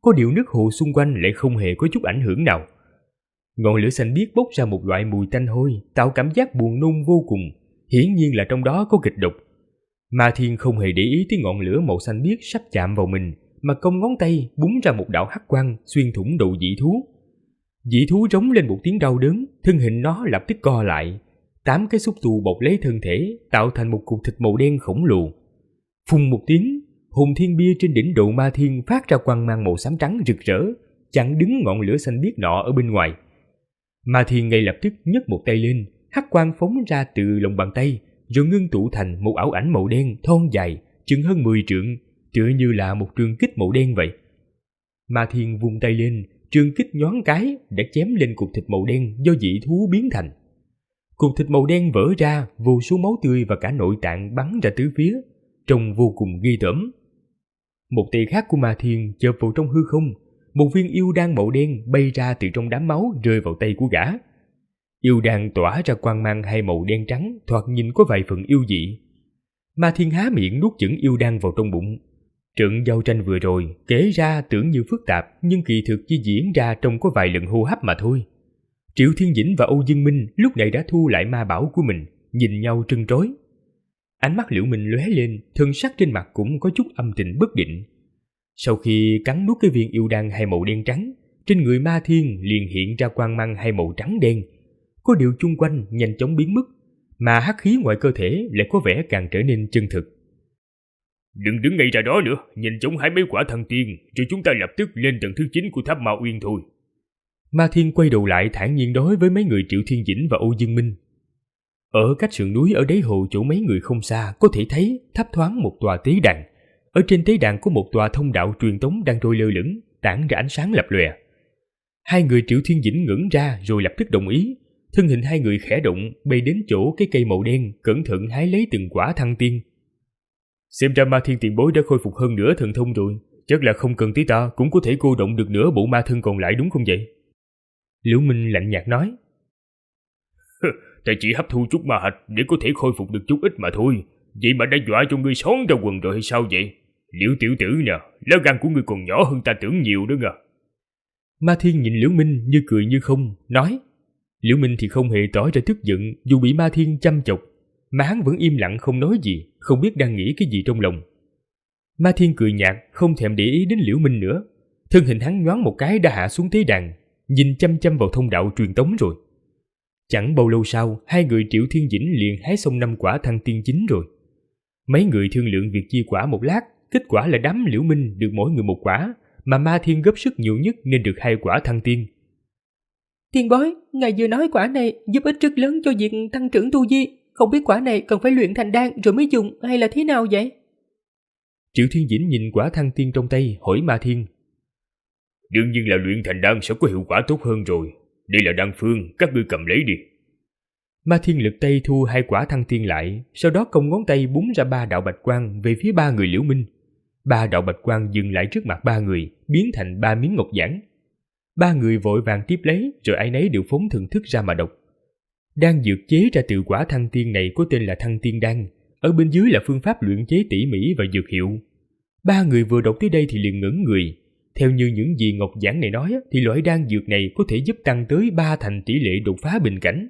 Có điều nước hồ xung quanh lại không hề có chút ảnh hưởng nào. Ngọn lửa xanh biếc bốc ra một loại mùi tanh hôi, tạo cảm giác buồn nôn vô cùng, hiển nhiên là trong đó có kịch độc. Ma Thiên không hề để ý tới ngọn lửa màu xanh biếc sắp chạm vào mình, mà cong ngón tay búng ra một đạo hắc quang xuyên thủng đầu dị thú. Dị thú rống lên một tiếng đau đớn, thân hình nó lập tức co lại. 8 cái xúc tu bọc lấy thân thể, tạo thành một cục thịt màu đen khổng lồ. Phùng một tiếng, hồn thiên bia trên đỉnh đầu Ma Thiên phát ra quang mang màu xám trắng rực rỡ, chặn đứng ngọn lửa xanh biếc nọ ở bên ngoài. Ma Thiên ngay lập tức nhấc một tay lên, hắc quang phóng ra từ lòng bàn tay, rồi ngưng tụ thành một ảo ảnh màu đen thon dài, chừng hơn 10 trượng, tựa như là một trường kích màu đen vậy. Ma Thiên vung tay lên, trường kích nhoáng cái đã chém lên cục thịt màu đen do dị thú biến thành. Cục thịt màu đen vỡ ra, vô số máu tươi và cả nội tạng bắn ra tứ phía, trông vô cùng ghê tởm. Một tay khác của Ma Thiên chộp vào trong hư không, một viên yêu đan màu đen bay ra từ trong đám máu rơi vào tay của gã. Yêu đan tỏa ra quang mang hai màu đen trắng, thoạt nhìn có vài phần yêu dị. Ma Thiên há miệng nuốt chửng yêu đan vào trong bụng. Trận giao tranh vừa rồi kể ra tưởng như phức tạp, nhưng kỳ thực chỉ diễn ra trong có vài lần hô hấp mà thôi. Triệu Thiên Dĩnh và Âu Dương Minh lúc này đã thu lại ma bảo của mình, nhìn nhau trân trối. Ánh mắt Liễu Minh lóe lên, thân sắc trên mặt cũng có chút âm tình bất định. Sau khi cắn nuốt cái viên yêu đan hai màu đen trắng, trên người Ma Thiên liền hiện ra quang mang hai màu trắng đen. Có điều chung quanh nhanh chóng biến mất, mà hắc khí ngoài cơ thể lại có vẻ càng trở nên chân thực. Đừng đứng ngay ra đó nữa, nhanh chóng hái mấy quả thăng tiên, rồi chúng ta lập tức lên tầng thứ 9 của tháp Ma Uyên thôi. Ma Thiên quay đầu lại thản nhiên nói với mấy người Triệu Thiên Dĩnh và Âu Dương Minh. Ở cách sườn núi ở đáy hồ chỗ mấy người không xa có thể thấy thấp thoáng một tòa tế đàn. Ở trên tế đàn có một tòa thông đạo truyền tống đang trôi lơ lửng, tản ra ánh sáng lập lòe. Hai người Triệu Thiên Dĩnh ngẩng ra rồi lập tức đồng ý. Thân hình hai người khẽ động, bay đến chỗ cái cây màu đen, cẩn thận hái lấy từng quả thăng tiên. Xem ra Ma Thiên tiền bối đã khôi phục hơn nửa thần thông rồi, chắc là không cần tới ta cũng có thể cô động được nửa bộ ma thân còn lại đúng không vậy? Liễu Minh lạnh nhạt nói. Ta chỉ hấp thu chút ma hạch để có thể khôi phục được chút ít mà thôi, vậy mà đã dọa cho ngươi xón ra quần rồi hay sao vậy? Liễu tiểu tử nè, lá gan của ngươi còn nhỏ hơn ta tưởng nhiều đó ngờ. Ma Thiên nhìn Liễu Minh như cười như không, nói. Liễu Minh thì không hề tỏ ra tức giận dù bị Ma Thiên chăm chọc, mà hắn vẫn im lặng không nói gì, không biết đang nghĩ cái gì trong lòng. Ma Thiên cười nhạt, không thèm để ý đến Liễu Minh nữa. Thân hình hắn nhoáng một cái đã hạ xuống tế đàn, nhìn chăm chăm vào thông đạo truyền tống rồi. Chẳng bao lâu sau, hai người Triệu Thiên Dĩnh liền hái xong 5 quả thăng tiên chính rồi. Mấy người thương lượng việc chia quả một lát, kết quả là đám Liễu Minh được mỗi người một quả, mà Ma Thiên góp sức nhiều nhất nên được 2 quả thăng tiên. Tiền bối, ngài vừa nói quả này giúp ích rất lớn cho việc tăng trưởng tu vi, không biết quả này cần phải luyện thành đan rồi mới dùng hay là thế nào vậy? Triệu Thiên Dĩnh nhìn quả thăng tiên trong tay hỏi Ma Thiên. Đương nhiên là luyện thành đan sẽ có hiệu quả tốt hơn rồi. Đây là đan phương, các ngươi cầm lấy đi. Ma Thiên lực tay thu 2 quả thăng tiên lại, sau đó cong ngón tay búng ra 3 đạo bạch quang về phía 3 người Liễu Minh. 3 đạo bạch quang dừng lại trước mặt 3 người, biến thành 3 miếng ngọc giản. 3 người vội vàng tiếp lấy, rồi ai nấy đều phóng thần thức ra mà đọc. Đan dược chế ra từ quả thăng tiên này có tên là Thăng Tiên Đan, ở bên dưới là phương pháp luyện chế tỉ mỉ và dược hiệu. 3 người vừa đọc tới đây thì liền ngẩn người. Theo như những gì ngọc giảng này nói thì loại đan dược này có thể giúp tăng tới 3 thành tỷ lệ đột phá bình cảnh.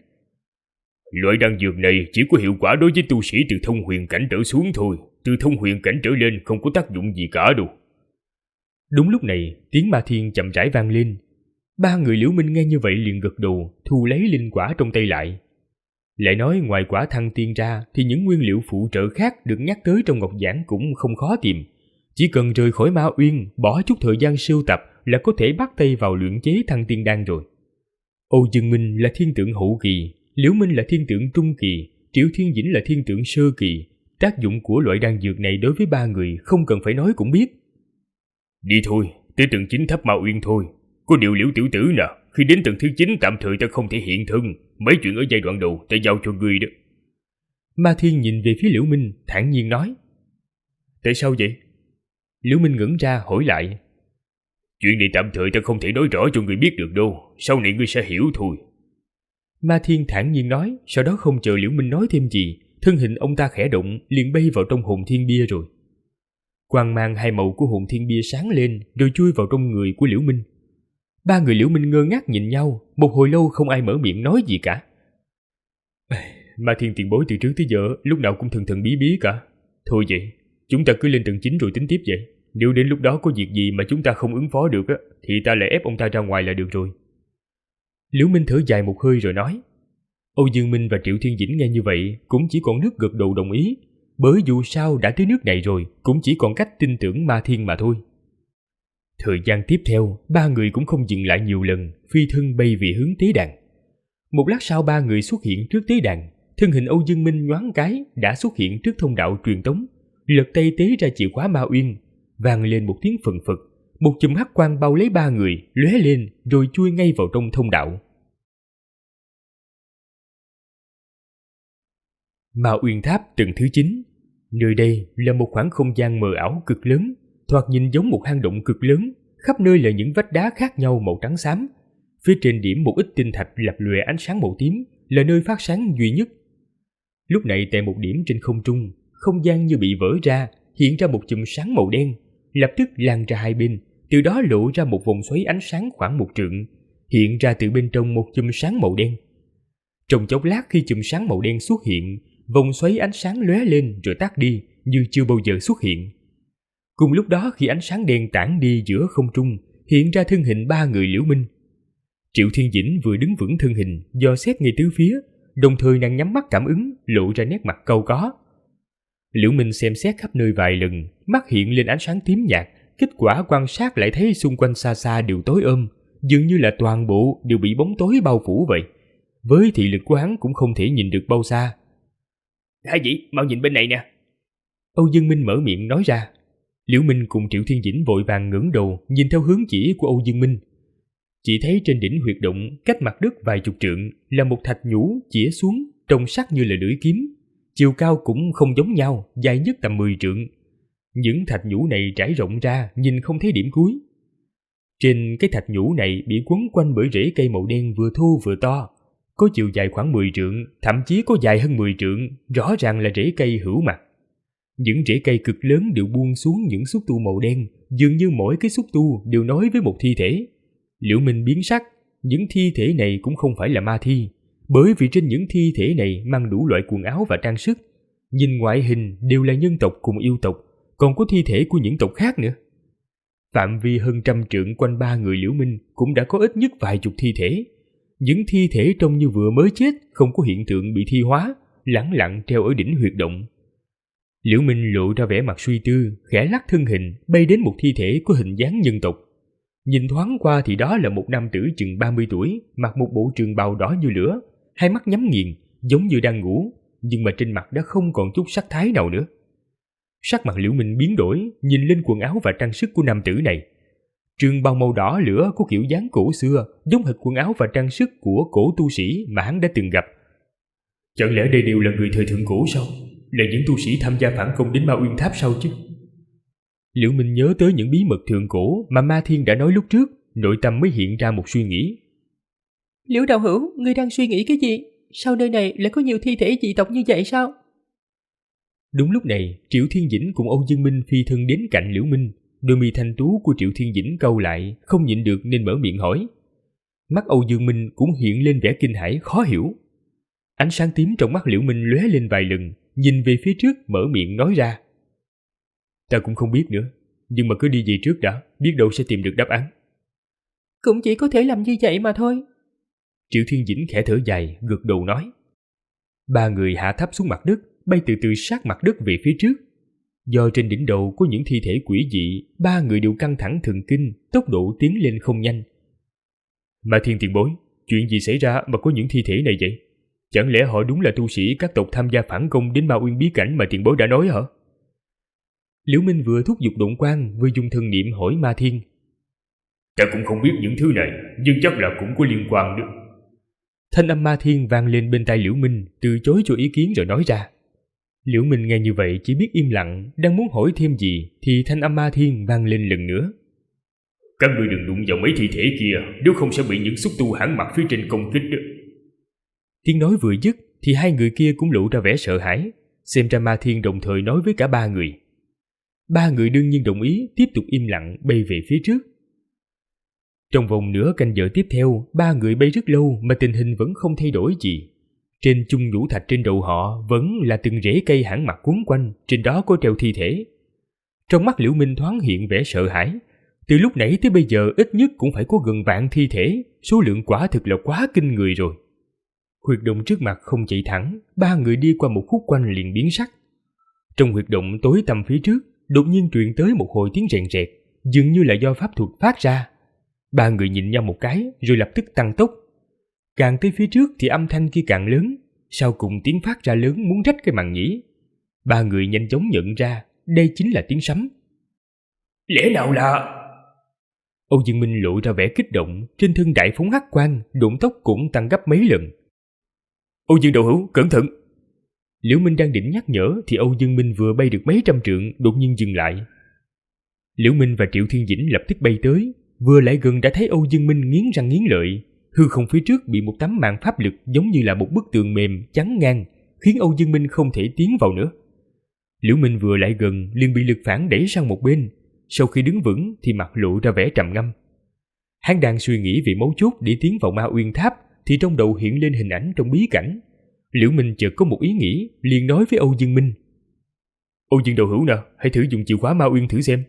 Loại đan dược này chỉ có hiệu quả đối với tu sĩ từ thông huyền cảnh trở xuống thôi, từ thông huyền cảnh trở lên không có tác dụng gì cả đâu. Đúng lúc này, tiếng Ma Thiên chậm rãi vang lên. 3 người Liễu Minh nghe như vậy liền gật đầu, thu lấy linh quả trong tay lại. Lại nói ngoài quả thăng tiên ra thì những nguyên liệu phụ trợ khác được nhắc tới trong ngọc giảng cũng không khó tìm. Chỉ cần rời khỏi Ma Uyên, bỏ chút thời gian sưu tập là có thể bắt tay vào luyện chế Thăng Tiên Đan rồi. Âu Dương Minh là thiên tượng hậu kỳ, Liễu Minh là thiên tượng trung kỳ, Triệu Thiên Dĩnh là thiên tượng sơ kỳ. Tác dụng của loại đan dược này đối với 3 người không cần phải nói cũng biết. Đi thôi, tới tầng 9 tháp Ma Uyên thôi. Có điều Liễu tiểu tử nè, khi đến tầng thứ 9 tạm thời ta không thể hiện thân, mấy chuyện ở giai đoạn đầu ta giao cho ngươi đó. Ma Thiên nhìn về phía Liễu Minh, thản nhiên nói. Tại sao vậy? Liễu Minh ngẩn ra hỏi lại. Chuyện này tạm thời ta không thể nói rõ cho ngươi biết được đâu, sau này ngươi sẽ hiểu thôi. Ma Thiên thản nhiên nói, sau đó không chờ Liễu Minh nói thêm gì, thân hình ông ta khẽ động liền bay vào trong hồn thiên bia rồi. Quang mang hai màu của hồn thiên bia sáng lên rồi chui vào trong người của Liễu Minh. Ba người Liễu Minh ngơ ngác nhìn nhau, một hồi lâu không ai mở miệng nói gì cả. Ma Thiên tiền bối từ trước tới giờ lúc nào cũng thần thần bí bí cả. Thôi vậy, chúng ta cứ lên tầng 9 rồi tính tiếp vậy. Nếu đến lúc đó có việc gì mà chúng ta không ứng phó được thì ta lại ép ông ta ra ngoài là được rồi. Liễu Minh thở dài một hơi rồi nói. Âu Dương Minh và Triệu Thiên Dĩnh nghe như vậy cũng chỉ còn nước gật đầu đồng ý, bởi dù sao đã tới nước này rồi cũng chỉ còn cách tin tưởng Ma Thiên mà thôi. Thời gian tiếp theo, ba người cũng không dừng lại nhiều lần, phi thân bay về hướng tế đàn. Một lát sau ba người xuất hiện trước tế đàn, thân hình Âu Dương Minh nhoáng cái đã xuất hiện trước thông đạo truyền tống, lật tay tế ra chìa khóa Ma Uyên, vang lên một tiếng phần phật, một chùm hắc quang bao lấy ba người, lóe lên rồi chui ngay vào trong thông đạo. Ma Uyên Tháp tầng thứ 9. Nơi đây là một khoảng không gian mờ ảo cực lớn, thoạt nhìn giống một hang động cực lớn, khắp nơi là những vách đá khác nhau màu trắng xám. Phía trên điểm một ít tinh thạch lập lòe ánh sáng màu tím, là nơi phát sáng duy nhất. Lúc này tại một điểm trên không trung, không gian như bị vỡ ra, hiện ra một chùm sáng màu đen, lập tức lan ra hai bên, từ đó lộ ra một vòng xoáy ánh sáng khoảng 1 trượng, hiện ra từ bên trong một chùm sáng màu đen. Trong chốc lát khi chùm sáng màu đen xuất hiện, vòng xoáy ánh sáng lóe lên rồi tắt đi như chưa bao giờ xuất hiện. Cùng lúc đó khi ánh sáng đen tản đi giữa không trung, hiện ra thân hình ba người Liễu Minh. Triệu Thiên Dĩnh vừa đứng vững thân hình, dò xét ngay tứ phía, đồng thời nàng nhắm mắt cảm ứng, lộ ra nét mặt cau có. Liễu Minh xem xét khắp nơi vài lần, mắt hiện lên ánh sáng tím nhạt, kết quả quan sát lại thấy xung quanh xa xa đều tối dường như là toàn bộ đều bị bóng tối bao phủ vậy. Với thị lực của hắn cũng không thể nhìn được bao xa. Hai vị, mau nhìn bên này nè. Âu Dương Minh mở miệng nói ra. Liễu Minh cùng Triệu Thiên Dĩnh vội vàng ngẩng đầu nhìn theo hướng chỉ của Âu Dương Minh. Chỉ thấy trên đỉnh huyệt động cách mặt đất vài chục trượng là một thạch nhũ chĩa xuống, trông sắc như là lưỡi kiếm. Chiều cao cũng không giống nhau, dài nhất tầm 10 trượng. Những thạch nhũ này trải rộng ra, nhìn không thấy điểm cuối. Trên cái thạch nhũ này bị quấn quanh bởi rễ cây màu đen vừa thô vừa to, có chiều dài khoảng 10 trượng, thậm chí có dài hơn 10 trượng, rõ ràng là rễ cây hữu mặt. Những rễ cây cực lớn đều buông xuống những xúc tu màu đen, dường như mỗi cái xúc tu đều nói với một thi thể. Liễu Minh biến sắc, những thi thể này cũng không phải là ma thi, bởi vì trên những thi thể này mang đủ loại quần áo và trang sức. Nhìn ngoại hình đều là nhân tộc cùng yêu tộc, còn có thi thể của những tộc khác nữa. Phạm vi hơn 100 trượng quanh ba người Liễu Minh cũng đã có ít nhất vài chục thi thể. Những thi thể trông như vừa mới chết, không có hiện tượng bị thi hóa, lẳng lặng treo ở đỉnh huyệt động. Liễu Minh lộ ra vẻ mặt suy tư, khẽ lắc thân hình, bay đến một thi thể có hình dáng nhân tộc. Nhìn thoáng qua thì đó là một nam tử chừng 30 tuổi, mặc một bộ trường bào đỏ như lửa, hai mắt nhắm nghiền, giống như đang ngủ, nhưng mà trên mặt đã không còn chút sắc thái nào nữa. Sắc mặt Liễu Minh biến đổi, nhìn lên quần áo và trang sức của nam tử này. Trường bào màu đỏ lửa có kiểu dáng cổ xưa, giống hệt quần áo và trang sức của cổ tu sĩ mà hắn đã từng gặp. Chẳng lẽ đây đều là người thời thượng cổ sao? Là những tu sĩ tham gia phản công đến Ma Uyên Tháp sao chứ? Liễu Minh nhớ tới những bí mật thượng cổ mà Ma Thiên đã nói lúc trước, nội tâm mới hiện ra một suy nghĩ. Liễu đạo hữu, ngươi đang suy nghĩ cái gì? Sao nơi này lại có nhiều thi thể dị tộc như vậy sao? Đúng lúc này, Triệu Thiên Dĩnh cùng Âu Dương Minh phi thân đến cạnh Liễu Minh. Đôi mi thanh tú của Triệu Thiên Dĩnh cau lại, không nhịn được nên mở miệng hỏi. Mắt Âu Dương Minh cũng hiện lên vẻ kinh hãi khó hiểu. Ánh sáng tím trong mắt Liễu Minh lóe lên vài lần, nhìn về phía trước mở miệng nói ra. Ta cũng không biết nữa, nhưng mà cứ đi về trước đã, biết đâu sẽ tìm được đáp án. Cũng chỉ có thể làm như vậy mà thôi. Triệu Thiên Dĩnh khẽ thở dài, gật đầu nói. Ba người hạ thấp xuống mặt đất, bay từ từ sát mặt đất về phía trước. Do trên đỉnh đầu có những thi thể quỷ dị, ba người đều căng thẳng thần kinh, tốc độ tiến lên không nhanh. Ma Thiên tiền bối, chuyện gì xảy ra mà có những thi thể này vậy? Chẳng lẽ họ đúng là tu sĩ các tộc tham gia phản công đến Ma Uyên bí cảnh mà tiền bối đã nói hả? Liễu Minh vừa thúc giục động quan, vừa dùng thần niệm hỏi Ma Thiên. Ta cũng không biết những thứ này, nhưng chắc là cũng có liên quan được. Thanh âm Ma Thiên vang lên bên tai Liễu Minh, từ chối cho ý kiến rồi nói ra. Liễu Minh nghe như vậy chỉ biết im lặng, đang muốn hỏi thêm gì thì thanh âm Ma Thiên vang lên lần nữa. Các ngươi đừng đụng vào mấy thi thể kia, nếu không sẽ bị những xúc tu hãn mặt phía trên công kích đó. Tiếng nói vừa dứt thì hai người kia cũng lộ ra vẻ sợ hãi, xem ra Ma Thiên đồng thời nói với cả ba người. Ba người đương nhiên đồng ý, tiếp tục im lặng bay về phía trước. Trong vòng nửa canh giờ tiếp theo, ba người bay rất lâu mà tình hình vẫn không thay đổi gì. Trên chung nhũ thạch trên đầu họ vẫn là từng rễ cây hãng mặt quấn quanh, trên đó có treo thi thể. Trong mắt Liễu Minh thoáng hiện vẻ sợ hãi. Từ lúc nãy tới bây giờ ít nhất cũng phải có gần vạn thi thể, số lượng quả thực là quá kinh người rồi. Huyệt động trước mặt không chạy thẳng, ba người đi qua một khúc quanh liền biến sắc. Trong huyệt động tối tăm phía trước, đột nhiên truyền tới một hồi tiếng rèn rẹt, dường như là do pháp thuật phát ra. Ba người nhìn nhau một cái rồi lập tức tăng tốc. Càng tới phía trước thì âm thanh kia càng lớn, sau cùng tiếng phát ra lớn muốn rách cái màng nhĩ. Ba người nhanh chóng nhận ra đây chính là tiếng sấm. Lẽ nào là... Âu Dương Minh lộ ra vẻ kích động, trên thân đại phóng hắc quang, độn tốc cũng tăng gấp mấy lần. Âu Dương đạo hữu, cẩn thận! Liễu Minh đang định nhắc nhở thì Âu Dương Minh vừa bay được mấy trăm trượng đột nhiên dừng lại. Liễu Minh và Triệu Thiên Dĩnh lập tức bay tới, vừa lại gần đã thấy Âu Dương Minh nghiến răng nghiến lợi, hư không phía trước bị một tấm màn pháp lực giống như là một bức tường mềm chắn ngang, khiến Âu Dương Minh không thể tiến vào nữa. Liễu Minh vừa lại gần liền bị lực phản đẩy sang một bên, sau khi đứng vững thì mặt lộ ra vẻ trầm ngâm. Hắn đang suy nghĩ về mấu chốt để tiến vào Ma Uyên Tháp thì trong đầu hiện lên hình ảnh trong bí cảnh. Liễu Minh chợt có một ý nghĩ, liền nói với Âu Dương Minh: Âu Dương đạo hữu nào, hãy thử dùng chìa khóa Ma Uyên thử xem.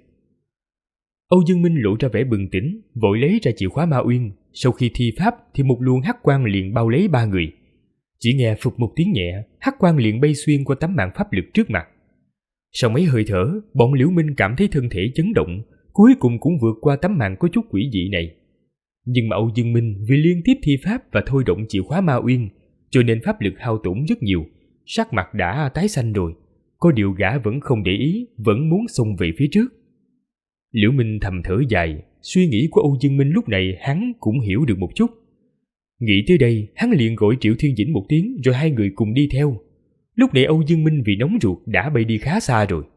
Âu Dương Minh lộ ra vẻ bừng tỉnh, vội lấy ra chìa khóa Ma Uyên. Sau khi thi pháp thì một luồng hắc quang liền bao lấy ba người. Chỉ nghe phụt một tiếng nhẹ, hắc quang liền bay xuyên qua tấm màn pháp lực trước mặt. Sau mấy hơi thở, bọn Liễu Minh cảm thấy thân thể chấn động, cuối cùng cũng vượt qua tấm màn có chút quỷ dị này. Nhưng mà Âu Dương Minh vì liên tiếp thi pháp và thôi động chìa khóa Ma Uyên, cho nên pháp lực hao tổn rất nhiều, sắc mặt đã tái xanh rồi. Có điều gã vẫn không để ý, vẫn muốn xông về phía trước. Liễu Minh thầm thở dài, suy nghĩ của Âu Dương Minh lúc này hắn cũng hiểu được một chút. Nghĩ tới đây, hắn liền gọi Triệu Thiên Dĩnh một tiếng rồi hai người cùng đi theo. Lúc này Âu Dương Minh vì nóng ruột đã bay đi khá xa rồi.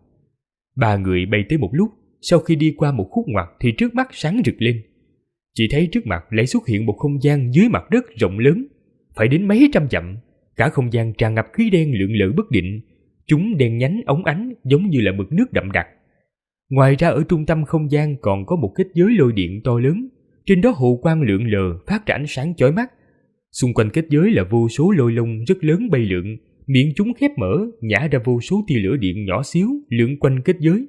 Ba người bay tới một lúc, sau khi đi qua một khúc ngoặt thì trước mắt sáng rực lên. Chỉ thấy trước mặt lại xuất hiện một không gian dưới mặt đất rộng lớn, phải đến mấy trăm dặm, cả không gian tràn ngập khí đen lượn lờ bất định, chúng đen nhánh óng ánh giống như là mực nước đậm đặc. Ngoài ra ở trung tâm không gian còn có một kết giới lôi điện to lớn, trên đó hồ quang lượn lờ phát ra ánh sáng chói mắt. Xung quanh kết giới là vô số lôi long rất lớn bay lượn, miệng chúng khép mở, nhả ra vô số tia lửa điện nhỏ xíu lượn quanh kết giới.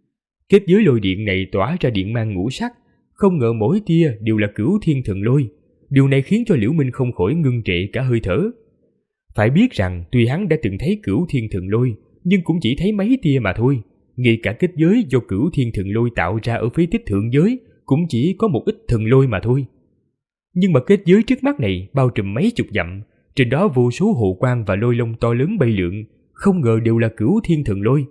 Kết giới lôi điện này tỏa ra điện mang ngũ sắc, không ngờ mỗi tia đều là Cửu Thiên Thần Lôi. Điều này khiến cho Liễu Minh không khỏi ngưng trệ cả hơi thở. Phải biết rằng tuy hắn đã từng thấy Cửu Thiên Thần Lôi, nhưng cũng chỉ thấy mấy tia mà thôi. Ngay cả kết giới do Cửu Thiên Thần Lôi tạo ra ở phía tích thượng giới cũng chỉ có một ít thần lôi mà thôi. Nhưng mà kết giới trước mắt này bao trùm mấy chục dặm, trên đó vô số hồ quang và lôi long to lớn bay lượn, không ngờ đều là Cửu Thiên Thần Lôi.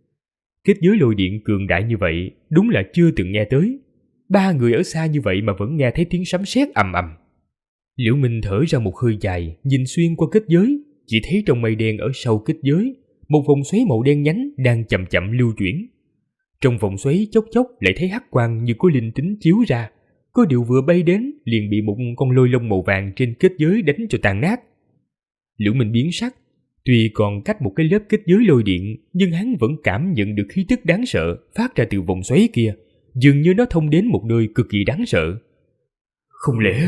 Kết giới lôi điện cường đại như vậy đúng là chưa từng nghe tới. Ba người ở xa như vậy mà vẫn nghe thấy tiếng sấm sét ầm ầm. Liễu Minh thở ra một hơi dài, nhìn xuyên qua kết giới, chỉ thấy trong mây đen ở sau kết giới, một vòng xoáy màu đen nhánh đang chậm chậm lưu chuyển. Trong vòng xoáy chốc chốc lại thấy hắc quang như có linh tính chiếu ra, có điều vừa bay đến liền bị một con lôi long màu vàng trên kết giới đánh cho tàn nát. Liễu Minh biến sắc, tuy còn cách một cái lớp kết giới lôi điện, nhưng hắn vẫn cảm nhận được khí tức đáng sợ phát ra từ vòng xoáy kia, dường như nó thông đến một nơi cực kỳ đáng sợ. Không lẽ...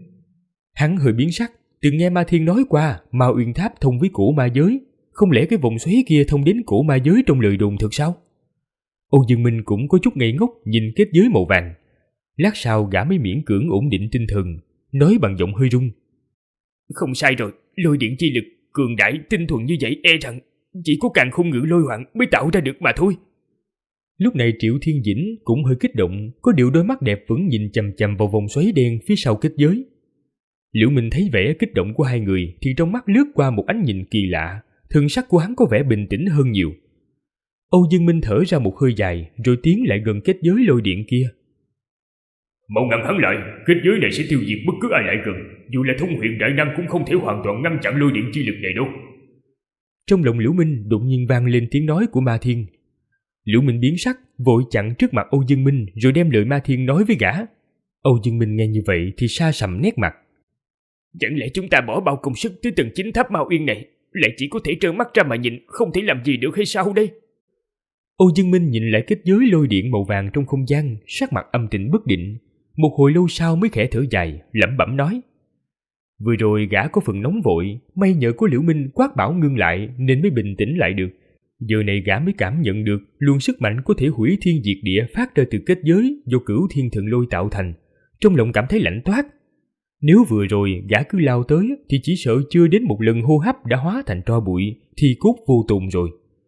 Hắn hơi biến sắc, từng nghe Ma Thiên nói qua Ma Uyên Tháp thông với cổ ma giới, không lẽ cái vòng xoáy kia thông đến cổ ma giới trong lời đồn thật sao? Âu Dương Minh cũng có chút ngây ngốc nhìn kết giới màu vàng. Lát sau gã mới miễn cưỡng ổn định tinh thần, nói bằng giọng hơi run: Không sai rồi, lôi điện chi lực cường đại tinh thuần như vậy e rằng chỉ có Càn Khôn Ngự Lôi Hoàng mới tạo ra được mà thôi. Lúc này Triệu Thiên Dĩnh cũng hơi kích động, có điều đôi mắt đẹp vẫn nhìn chằm chằm vào vòng xoáy đen phía sau kết giới. Liễu Minh thấy vẻ kích động của hai người thì trong mắt lướt qua một ánh nhìn kỳ lạ, thần sắc của hắn có vẻ bình tĩnh hơn nhiều. Âu Dương Minh thở ra một hơi dài rồi tiến lại gần kết giới lôi điện kia. Mau ngăn hắn lại, kết giới này sẽ tiêu diệt bất cứ ai lại gần, dù là thông huyền đại năng cũng không thể hoàn toàn ngăn chặn lôi điện chi lực này đâu. Trong lòng Liễu Minh đột nhiên vang lên tiếng nói của Ma Thiên. Liễu Minh biến sắc, vội chặn trước mặt Âu Dương Minh rồi đem lời Ma Thiên nói với gã. Âu Dương Minh nghe như vậy thì sa sầm nét mặt. Chẳng lẽ chúng ta bỏ bao công sức tới tầng 9 tháp Ma Uyên này, lại chỉ có thể trơ mắt ra mà nhìn, không thể làm gì được hay sao đây? Âu Dương Minh nhìn lại kết giới lôi điện màu vàng trong không gian, sắc mặt âm tĩnh bất định. Một hồi lâu sau mới khẽ thở dài, lẩm bẩm nói: vừa rồi gã có phần nóng vội, may nhờ có Liễu Minh quát bảo ngưng lại nên mới bình tĩnh lại được. Giờ này gã mới cảm nhận được luồng sức mạnh có thể hủy thiên diệt địa phát ra từ kết giới do Cửu Thiên Thần Lôi tạo thành. Trong lòng cảm thấy lạnh toát. Nếu vừa rồi gã cứ lao tới thì chỉ sợ chưa đến một lần hô hấp đã hóa thành tro bụi, thì cốt vô tồn rồi.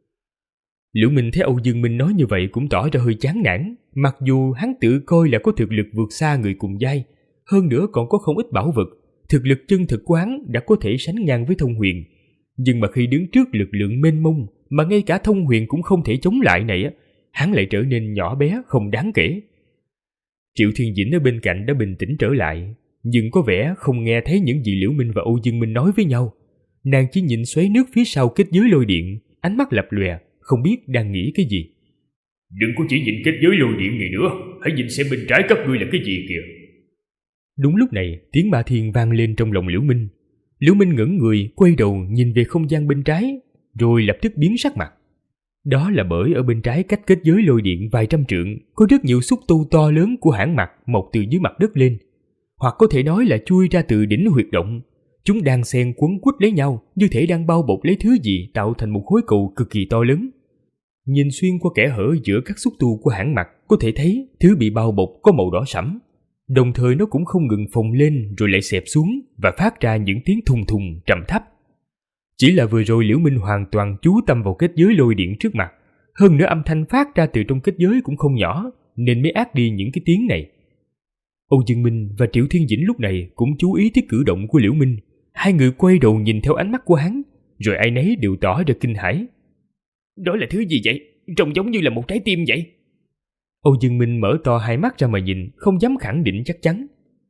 Liễu Minh thấy Âu Dương Minh nói như vậy cũng tỏ ra hơi chán nản, mặc dù hắn tự coi là có thực lực vượt xa người cùng giai, hơn nữa còn có không ít bảo vật, thực lực chân thực của hắn đã có thể sánh ngang với Thông Huyền. Nhưng mà khi đứng trước lực lượng mênh mông mà ngay cả Thông Huyền cũng không thể chống lại này, hắn lại trở nên nhỏ bé không đáng kể. Triệu Thiên Dĩnh ở bên cạnh đã bình tĩnh trở lại, nhưng có vẻ không nghe thấy những gì Liễu Minh và Âu Dương Minh nói với nhau. Nàng chỉ nhìn xoáy nước phía sau kết giới lôi điện, ánh mắt lập lòe, không biết đang nghĩ cái gì. Đừng có chỉ nhìn kết giới lôi điện này nữa, hãy nhìn xem bên trái các ngươi là cái gì kìa. Đúng lúc này, tiếng Ma Thiên vang lên trong lòng Liễu Minh. Liễu Minh ngẩng người, quay đầu nhìn về không gian bên trái, rồi lập tức biến sắc mặt. Đó là bởi ở bên trái cách kết giới lôi điện vài trăm trượng, có rất nhiều xúc tu to lớn của hãng mạc mọc từ dưới mặt đất lên, hoặc có thể nói là chui ra từ đỉnh huyệt động. Chúng đang xen quấn quýt lấy nhau, như thể đang bao bọc lấy thứ gì tạo thành một khối cầu cực kỳ to lớn. Nhìn xuyên qua kẽ hở giữa các xúc tu của hãng mạc, có thể thấy thứ bị bao bọc có màu đỏ sẫm. Đồng thời nó cũng không ngừng phồng lên rồi lại xẹp xuống và phát ra những tiếng thùng thùng trầm thấp. Chỉ là vừa rồi Liễu Minh hoàn toàn chú tâm vào kết giới lôi điện trước mặt, hơn nữa âm thanh phát ra từ trong kết giới cũng không nhỏ, nên mới át đi những cái tiếng này. Âu Dương Minh và Triệu Thiên Dĩnh lúc này cũng chú ý tới cử động của Liễu Minh. Hai người quay đầu nhìn theo ánh mắt của hắn, rồi ai nấy đều tỏ ra kinh hãi. Đó là thứ gì vậy? Trông giống như là một trái tim vậy. Âu Dương Minh mở to hai mắt ra mà nhìn, không dám khẳng định chắc chắn.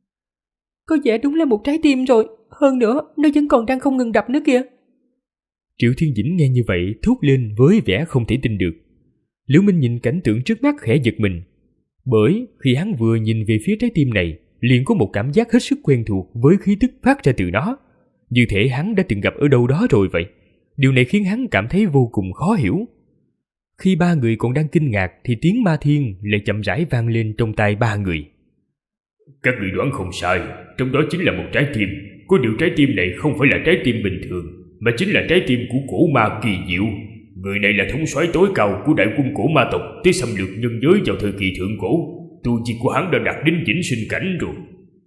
Có vẻ đúng là một trái tim rồi, hơn nữa nó vẫn còn đang không ngừng đập nữa kìa. Triệu Thiên Dĩnh nghe như vậy thốt lên với vẻ không thể tin được. Liễu Minh nhìn cảnh tượng trước mắt khẽ giật mình, bởi khi hắn vừa nhìn về phía trái tim này, liền có một cảm giác hết sức quen thuộc với khí tức phát ra từ nó, như thể hắn đã từng gặp ở đâu đó rồi vậy. Điều này khiến hắn cảm thấy vô cùng khó hiểu. Khi ba người còn đang kinh ngạc thì tiếng Ma Thiên lại chậm rãi vang lên trong tai ba người. Các người đoán không sai, trong đó chính là một trái tim. Có điều trái tim này không phải là trái tim bình thường, mà chính là trái tim của cổ ma kỳ diệu. Người này là thống soái tối cao của đại quân cổ ma tộc tới xâm lược nhân giới vào thời kỳ thượng cổ. Tu vi của hắn đã đạt đến vĩnh sinh cảnh rồi.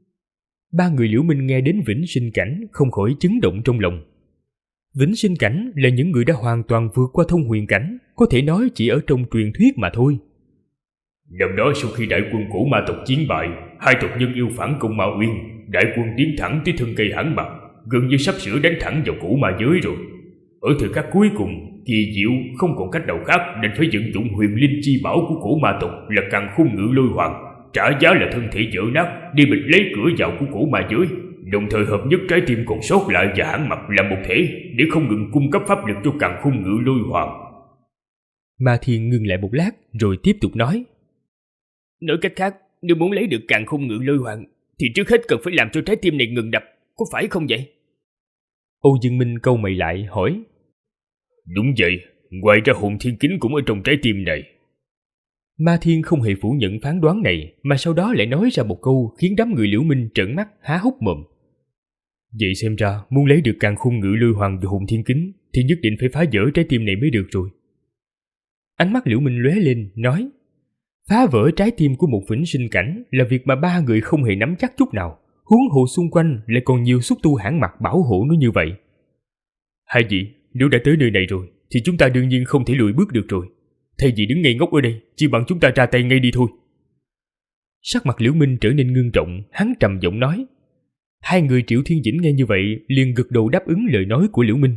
Ba người Liễu Minh nghe đến vĩnh sinh cảnh không khỏi chấn động trong lòng. Vĩnh sinh cảnh là những người đã hoàn toàn vượt qua thông huyền cảnh, có thể nói chỉ ở trong truyền thuyết mà thôi. Năm đó sau khi đại quân cổ ma tộc chiến bại, hai tộc nhân yêu phản công Ma Uyên, đại quân tiến thẳng tới thân cây hãng mặt, gần như sắp sửa đánh thẳng vào cổ ma giới rồi. Ở thời khắc cuối cùng, kỳ diệu không còn cách nào khác nên phải vận dụng huyền linh chi bảo của cổ ma tộc là Càn Khôn Ngự Lôi Hoàng, trả giá là thân thể vỡ nát đi bịch lấy cửa vào của cổ ma giới, đồng thời hợp nhất trái tim còn sót lại và hãng mặt làm một thể để không ngừng cung cấp pháp lực cho Càn Khôn Ngự Lôi Hoàng. Ma Thiên ngừng lại một lát rồi tiếp tục nói. Nói cách khác, nếu muốn lấy được Càn Khôn Ngự Lôi Hoàng thì trước hết cần phải làm cho trái tim này ngừng đập, có phải không vậy? Âu Dương Minh cau mày lại hỏi. Đúng vậy, ngoài ra hồn thiên kính cũng ở trong trái tim này. Ma Thiên không hề phủ nhận phán đoán này, mà sau đó lại nói ra một câu khiến đám người Liễu Minh trợn mắt há hốc mồm. Vậy xem ra muốn lấy được Càn Khôn Ngự Lôi Hoàng và hồn thiên kính thì nhất định phải phá vỡ trái tim này mới được rồi. Ánh mắt Liễu Minh lóe lên nói, phá vỡ trái tim của một vĩnh sinh cảnh là việc mà ba người không hề nắm chắc chút nào, huống hồ xung quanh lại còn nhiều xúc tu hãng mặt bảo hộ nó như vậy. Hai vị, nếu đã tới nơi này rồi thì chúng ta đương nhiên không thể lùi bước được rồi. Thay vì đứng ngây ngốc ở đây, chỉ bằng chúng ta ra tay ngay đi thôi. Sắc mặt Liễu Minh trở nên ngưng trọng, hắn trầm giọng nói. Hai người Triệu Thiên Dĩnh nghe như vậy liền gật đầu đáp ứng lời nói của Liễu Minh.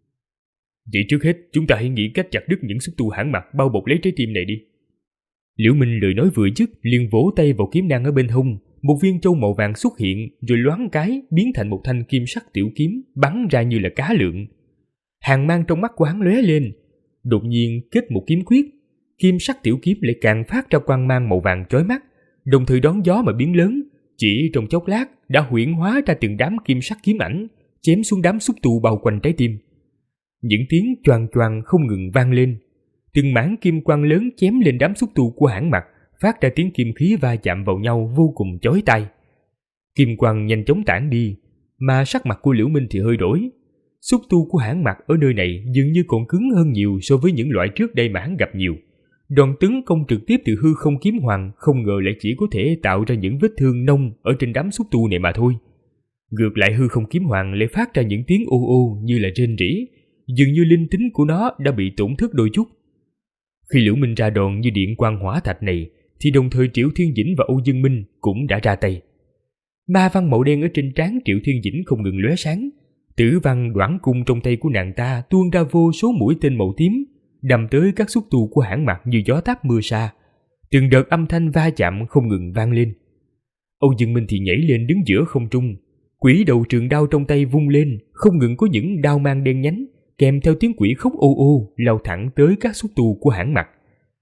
Vậy trước hết chúng ta hãy nghĩ cách chặt đứt những xúc tu hãng mặt bao bọc lấy trái tim này đi. Liễu Minh lời nói vừa dứt liền vỗ tay vào kiếm nang ở bên hông, một viên châu màu vàng xuất hiện rồi loáng cái biến thành một thanh kim sắc tiểu kiếm bắn ra như là cá lượn. Hàn mang trong mắt của hắn lóe lên, đột nhiên kết một kiếm quyết, kim sắc tiểu kiếm lại càng phát ra quang mang màu vàng chói mắt, đồng thời đón gió mà biến lớn, chỉ trong chốc lát đã huyễn hóa ra từng đám kim sắc kiếm ảnh, chém xuống đám xúc tu bao quanh trái tim. Những tiếng choàng choàng không ngừng vang lên. Từng mảng kim quang lớn chém lên đám xúc tu của Hãn Mặc, phát ra tiếng kim khí va chạm vào nhau vô cùng chói tai. Kim quang nhanh chóng tản đi, mà sắc mặt của Liễu Minh thì hơi đổi. Xúc tu của Hãn Mặc ở nơi này dường như còn cứng hơn nhiều so với những loại trước đây mà hắn gặp nhiều. Đòn tấn công trực tiếp từ hư không kiếm hoàng không ngờ lại chỉ có thể tạo ra những vết thương nông ở trên đám xúc tu này mà thôi. Ngược lại hư không kiếm hoàng lại phát ra những tiếng ô ô như là rên rỉ, dường như linh tính của nó đã bị tổn thất đôi chút. Khi Liễu Minh ra đòn như điện quang hỏa thạch này, thì đồng thời Triệu Thiên Dĩnh và Âu Dương Minh cũng đã ra tay. Ma văn màu đen ở trên trán Triệu Thiên Dĩnh không ngừng lóe sáng, tử văn đoản cung trong tay của nàng ta tuôn ra vô số mũi tên màu tím, đâm tới các xúc tu của Hãn Mặc như gió táp mưa sa. Từng đợt âm thanh va chạm không ngừng vang lên. Âu Dương Minh thì nhảy lên đứng giữa không trung, quỷ đầu trường đao trong tay vung lên, không ngừng có những đao mang đen nhánh kèm theo tiếng quỷ khóc ô ô lao thẳng tới các xúc tu của Hãn Mặc.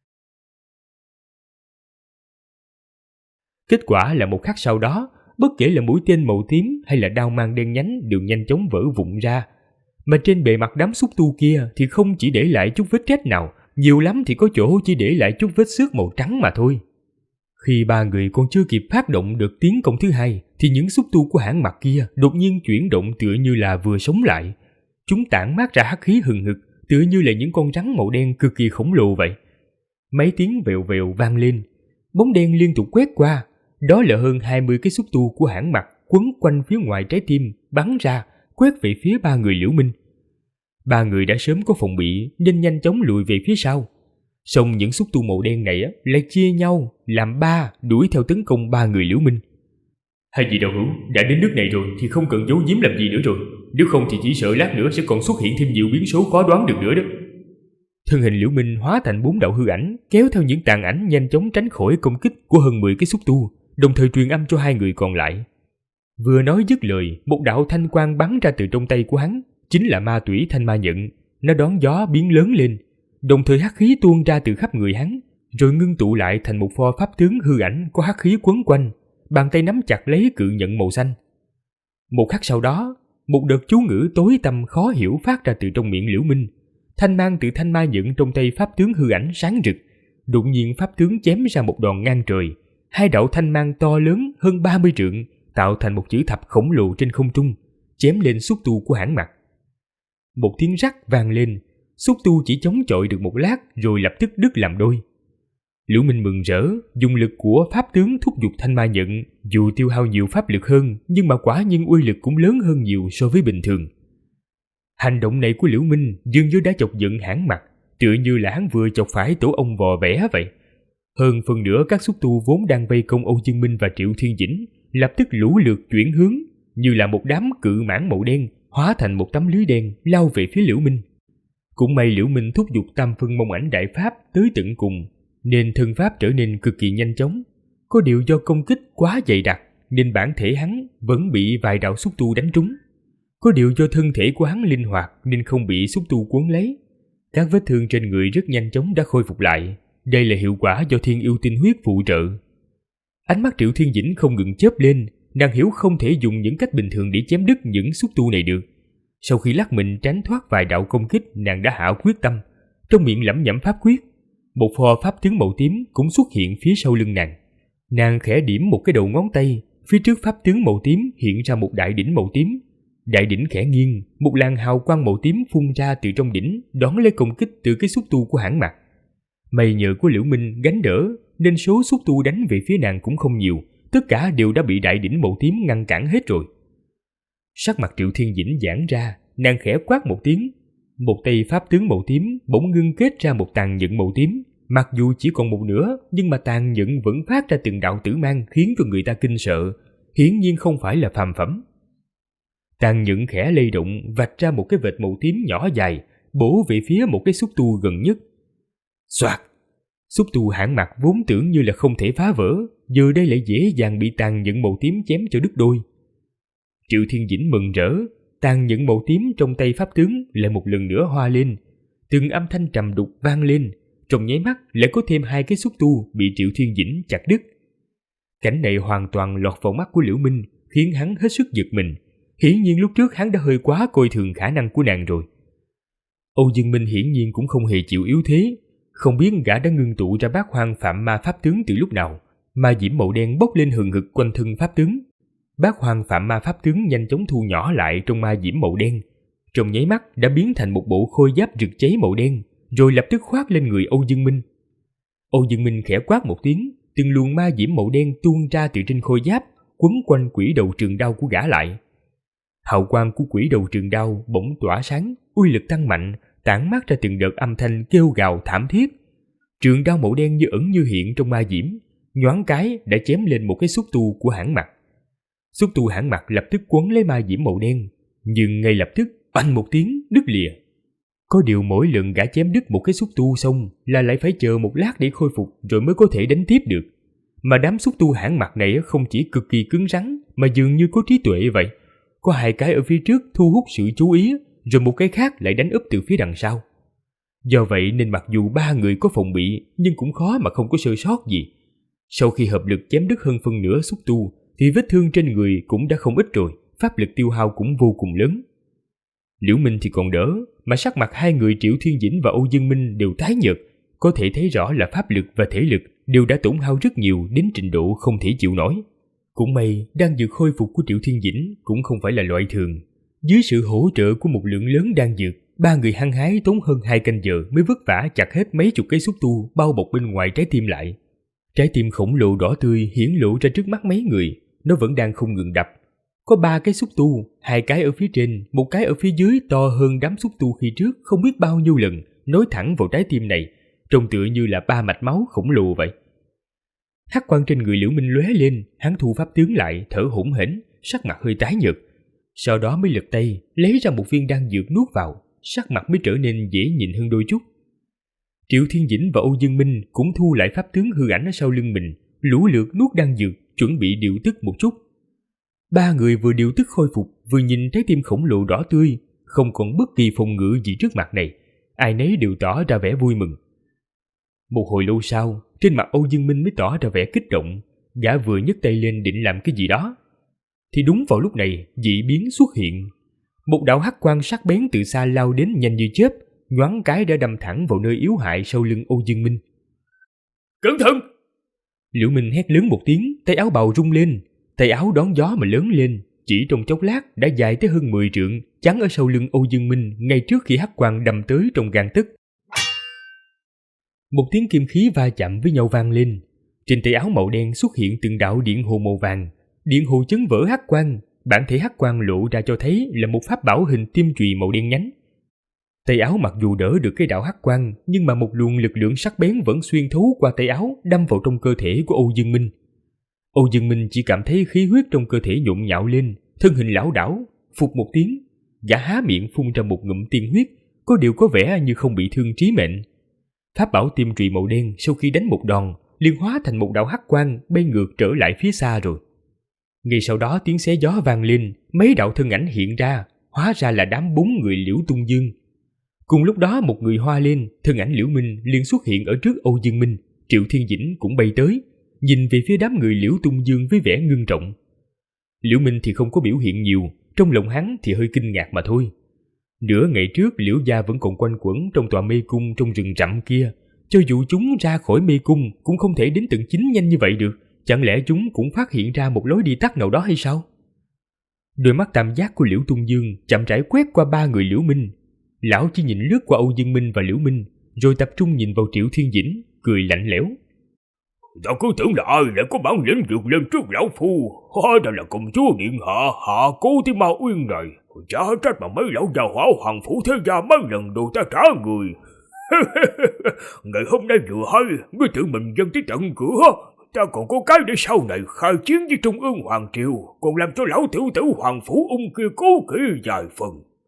Kết quả là một khắc sau đó, bất kể là mũi tên màu tím hay là đao mang đen nhánh đều nhanh chóng vỡ vụn ra. Mà trên bề mặt đám xúc tu kia thì không chỉ để lại chút vết rách nào, nhiều lắm thì có chỗ chỉ để lại chút vết xước màu trắng mà thôi. Khi ba người còn chưa kịp phát động được tiến công thứ hai, thì những xúc tu của Hãn Mặc kia đột nhiên chuyển động tựa như là vừa sống lại. Chúng tản mát ra hắc khí hừng hực, tựa như là những con rắn màu đen cực kỳ khổng lồ vậy. Mấy tiếng vèo vèo vang lên, bóng đen liên tục quét qua. Đó là hơn 20 cái xúc tu của Hãn Mặc quấn quanh phía ngoài trái tim, bắn ra, quét về phía ba người Liễu Minh. Ba người đã sớm có phòng bị nên nhanh chóng lùi về phía sau. Xong những xúc tu màu đen này lại chia nhau làm ba đuổi theo tấn công ba người Liễu Minh. Hai vị đạo hữu đã đến nước này rồi thì không cần giấu giếm làm gì nữa rồi, nếu không thì chỉ sợ lát nữa sẽ còn xuất hiện thêm nhiều biến số khó đoán được nữa đó. Thân hình Liễu Minh hóa thành 4 đạo hư ảnh, kéo theo những tàn ảnh nhanh chóng tránh khỏi công kích của hơn 10 cái xúc tu, đồng thời truyền âm cho hai người còn lại. Vừa nói dứt lời, một đạo thanh quang bắn ra từ trong tay của hắn, chính là ma tủy thanh ma nhận. Nó đón gió biến lớn lên, đồng thời hắc khí tuôn ra từ khắp người hắn, rồi ngưng tụ lại thành một pho pháp tướng hư ảnh có hắc khí quấn quanh, bàn tay nắm chặt lấy cự nhận màu xanh. Một khắc sau đó, một đợt chú ngữ tối tăm khó hiểu phát ra từ trong miệng Liễu Minh. Thanh mang từ thanh ma nhận trong tay pháp tướng hư ảnh sáng rực, đột nhiên pháp tướng chém ra một đòn ngang trời. Hai đạo thanh mang to lớn hơn 30 trượng tạo thành một chữ thập khổng lồ trên không trung, chém lên xúc tu của Hãn Mặc. Một tiếng rắc vang lên, xúc tu chỉ chống chọi được một lát rồi lập tức đứt làm đôi. Liễu Minh mừng rỡ, dùng lực của pháp tướng thúc giục thanh ma nhận, dù tiêu hao nhiều pháp lực hơn nhưng mà quả nhiên uy lực cũng lớn hơn nhiều so với bình thường. Hành động này của Liễu Minh dường như đã chọc giận Hãn Mặc, tựa như là hắn vừa chọc phải tổ ong vò vẽ vậy. Hơn phần nữa các xúc tu vốn đang vây công Âu Dương Minh và Triệu Thiên Dĩnh lập tức lũ lượt chuyển hướng, như là một đám cự mãng màu đen hóa thành một tấm lưới đen lao về phía Liễu Minh. Cũng may Liễu Minh thúc giục tam phân mông ảnh đại pháp tới tận cùng, nên thân pháp trở nên cực kỳ nhanh chóng. Có điều do công kích quá dày đặc nên bản thể hắn vẫn bị vài đạo xúc tu đánh trúng. Có điều do thân thể của hắn linh hoạt nên không bị xúc tu cuốn lấy. Các vết thương trên người rất nhanh chóng đã khôi phục lại. Đây là hiệu quả do thiên yêu tinh huyết phụ trợ. Ánh mắt Triệu Thiên Dĩnh không ngừng chớp lên, nàng hiểu không thể dùng những cách bình thường để chém đứt những xúc tu này được. Sau khi lắc mình tránh thoát vài đạo công kích, nàng đã hạ quyết tâm, trong miệng lẩm nhẩm pháp quyết. Một pho pháp tướng màu tím cũng xuất hiện phía sau lưng nàng. Nàng khẽ điểm một cái đầu ngón tay, phía trước pháp tướng màu tím hiện ra một đại đỉnh màu tím. Đại đỉnh khẽ nghiêng, một làn hào quang màu tím phun ra từ trong đỉnh, đón lấy công kích từ cái xúc tu của Hãn Mặc. May nhờ của Liễu Minh gánh đỡ nên số xúc tu đánh về phía nàng cũng không nhiều, tất cả đều đã bị đại đỉnh màu tím ngăn cản hết rồi. Sắc mặt Triệu Thiên Dĩnh giãn ra, nàng khẽ quát một tiếng, một tay pháp tướng màu tím bỗng ngưng kết ra một tàn nhẫn màu tím. Mặc dù chỉ còn một nửa, nhưng mà tàn nhẫn vẫn phát ra từng đạo tử mang khiến cho người ta kinh sợ, hiển nhiên không phải là phàm phẩm. Tàn nhẫn khẽ lay động, vạch ra một cái vệt màu tím nhỏ dài, bổ về phía một cái xúc tu gần nhất. Xoạt! Xúc tu Hãn Mặc vốn tưởng như là không thể phá vỡ, giờ đây lại dễ dàng bị tàn nhẫn màu tím chém cho đứt đôi. Triệu Thiên Dĩnh mừng rỡ, tàn nhẫn màu tím trong tay pháp tướng lại một lần nữa hoa lên, từng âm thanh trầm đục vang lên, trong nháy mắt lại có thêm hai cái xúc tu bị Triệu Thiên Dĩnh chặt đứt. Cảnh này hoàn toàn lọt vào mắt của Liễu Minh, khiến hắn hết sức giật mình. Hiển nhiên lúc trước hắn đã hơi quá coi thường khả năng của nàng rồi. Âu Dương Minh hiển nhiên cũng không hề chịu yếu thế, Không biết gã đã ngưng tụ ra bát hoang phạm ma pháp tướng từ lúc nào, ma diễm màu đen bốc lên hừng hực quanh thân pháp tướng. Bát hoang phạm ma pháp tướng nhanh chóng thu nhỏ lại trong ma diễm màu đen, trong nháy mắt đã biến thành một bộ khôi giáp rực cháy màu đen, rồi lập tức khoác lên người Âu Dương Minh. Âu Dương Minh khẽ quát một tiếng, từng luồng ma diễm màu đen tuôn ra từ trên khôi giáp, quấn quanh quỷ đầu trường đao của gã lại. Hào quang của quỷ đầu trường đao bỗng tỏa sáng, uy lực tăng mạnh, tản mát ra từng đợt âm thanh kêu gào thảm thiết. Trường đao màu đen như ẩn như hiện trong ma diễm, nhoáng cái đã chém lên một cái xúc tu của Hãn Mặc. Xúc tu Hãn Mặc lập tức quấn lấy ma diễm màu đen, nhưng ngay lập tức oanh một tiếng đứt lìa. Có điều mỗi lần gã chém đứt một cái xúc tu xong là lại phải chờ một lát để khôi phục rồi mới có thể đánh tiếp được. Mà đám xúc tu Hãn Mặc này không chỉ cực kỳ cứng rắn mà dường như có trí tuệ vậy. Có hai cái ở phía trước thu hút sự chú ý, rồi một cái khác lại đánh úp từ phía đằng sau. Do vậy nên mặc dù ba người có phòng bị nhưng cũng khó mà không có sơ sót gì. Sau khi hợp lực chém đứt hơn phân nửa xúc tu thì vết thương trên người cũng đã không ít rồi, pháp lực tiêu hao cũng vô cùng lớn. Liễu Minh thì còn đỡ, mà sắc mặt hai người Triệu Thiên Dĩnh và Âu Dương Minh đều tái nhợt, có thể thấy rõ là pháp lực và thể lực đều đã tổn hao rất nhiều đến trình độ không thể chịu nổi. Cũng may đan dược khôi phục của Triệu Thiên Dĩnh cũng không phải là loại thường. Dưới sự hỗ trợ của một lượng lớn đan dược, ba người hăng hái tốn hơn 2 canh giờ mới vất vả chặt hết mấy chục cây xúc tu bao bọc bên ngoài trái tim lại. Trái tim khổng lồ đỏ tươi hiển lộ ra trước mắt mấy người, nó vẫn đang không ngừng đập. Có 3 cái xúc tu, 2 cái ở phía trên, một cái ở phía dưới to hơn đám xúc tu khi trước không biết bao nhiêu lần, nối thẳng vào trái tim này, trông tựa như là 3 mạch máu khổng lồ vậy. Hắc quang trên người Liễu Minh lóe lên, hắn thu pháp tướng lại, thở hổn hển, sắc mặt hơi tái nhợt. Sau đó mới lật tay, lấy ra một viên đan dược nuốt vào, sắc mặt mới trở nên dễ nhìn hơn đôi chút. Triệu Thiên Dĩnh và Âu Dương Minh cũng thu lại pháp tướng hư ảnh ở sau lưng mình, lũ lượt nuốt đan dược, chuẩn bị điều tức một chút. Ba người vừa điều tức khôi phục, vừa nhìn trái tim khổng lồ đỏ tươi, không còn bất kỳ phòng ngự gì trước mặt này, ai nấy đều tỏ ra vẻ vui mừng. Một hồi lâu sau, trên mặt Âu Dương Minh mới tỏ ra vẻ kích động, gã vừa nhấc tay lên định làm cái gì đó. Thì đúng vào lúc này, dị biến xuất hiện. Một đạo hắc quang sắc bén từ xa lao đến nhanh như chớp, nhoáng cái đã đâm thẳng vào nơi yếu hại sau lưng Âu Dương Minh. Cẩn thận! Liễu Minh hét lớn một tiếng, tay áo bào rung lên, tay áo đón gió mà lớn lên, chỉ trong chốc lát đã dài tới hơn 10 trượng, chắn ở sau lưng Âu Dương Minh ngay trước khi hắc quang đâm tới trong gang tấc. Một tiếng kim khí va chạm với nhau vang lên, trên tay áo màu đen xuất hiện từng đạo điện hồ màu vàng, điện hồ chấn vỡ hắc quang, bản thể hắc quang lộ ra cho thấy là một pháp bảo hình tim chùy màu đen nhánh. Tay áo mặc dù đỡ được cái đạo hắc quang, nhưng mà một luồng lực lượng sắc bén vẫn xuyên thấu qua tay áo, đâm vào trong cơ thể của Âu Dương Minh. Âu Dương Minh chỉ cảm thấy khí huyết trong cơ thể nhộn nhạo lên, thân hình lảo đảo, phụt một tiếng, gã há miệng phun ra một ngụm tiên huyết, có điều có vẻ như không bị thương chí mệnh. Pháp bảo tim trụy màu đen sau khi đánh một đòn, liền hóa thành một đạo hắc quang bay ngược trở lại phía xa rồi. Ngay sau đó tiếng xé gió vang lên, mấy đạo thân ảnh hiện ra, hóa ra là đám 4 người Liễu Tung Dương. Cùng lúc đó một người hoa lên, thân ảnh Liễu Minh liền xuất hiện ở trước Âu Dương Minh, Triệu Thiên Dĩnh cũng bay tới, nhìn về phía đám người Liễu Tung Dương với vẻ ngưng trọng. Liễu Minh thì không có biểu hiện nhiều, trong lòng hắn thì hơi kinh ngạc mà thôi. Nửa ngày trước Liễu gia vẫn còn quanh quẩn trong tòa mê cung trong rừng rậm kia, cho dù chúng ra khỏi mê cung cũng không thể đến tận chính nhanh như vậy được, chẳng lẽ chúng cũng phát hiện ra một lối đi tắt nào đó hay sao? Đôi mắt tam giác của Liễu Tung Dương chậm rãi quét qua 3 người Liễu Minh. Lão chỉ nhìn lướt qua Âu Dương Minh và Liễu Minh, rồi tập trung nhìn vào Triệu Thiên Dĩnh, cười lạnh lẽo. Ta cứ tưởng là ai lại có bản lĩnh vượt lên trước lão phu, hóa ra là công chúa điện hạ cố tới Ma Uyên này. Chả trách mà mấy lão già hỏa hoàng phủ thế gia mấy lần đồ ta trả người. Ngày hôm nay vừa hay, ngươi tự mình dâng tới tận cửa, ta còn có cái để sau này khai chiến với Trung ương Hoàng Triều, còn làm cho lão tiểu tử hoàng phủ ung kia cố kỵ vài phần.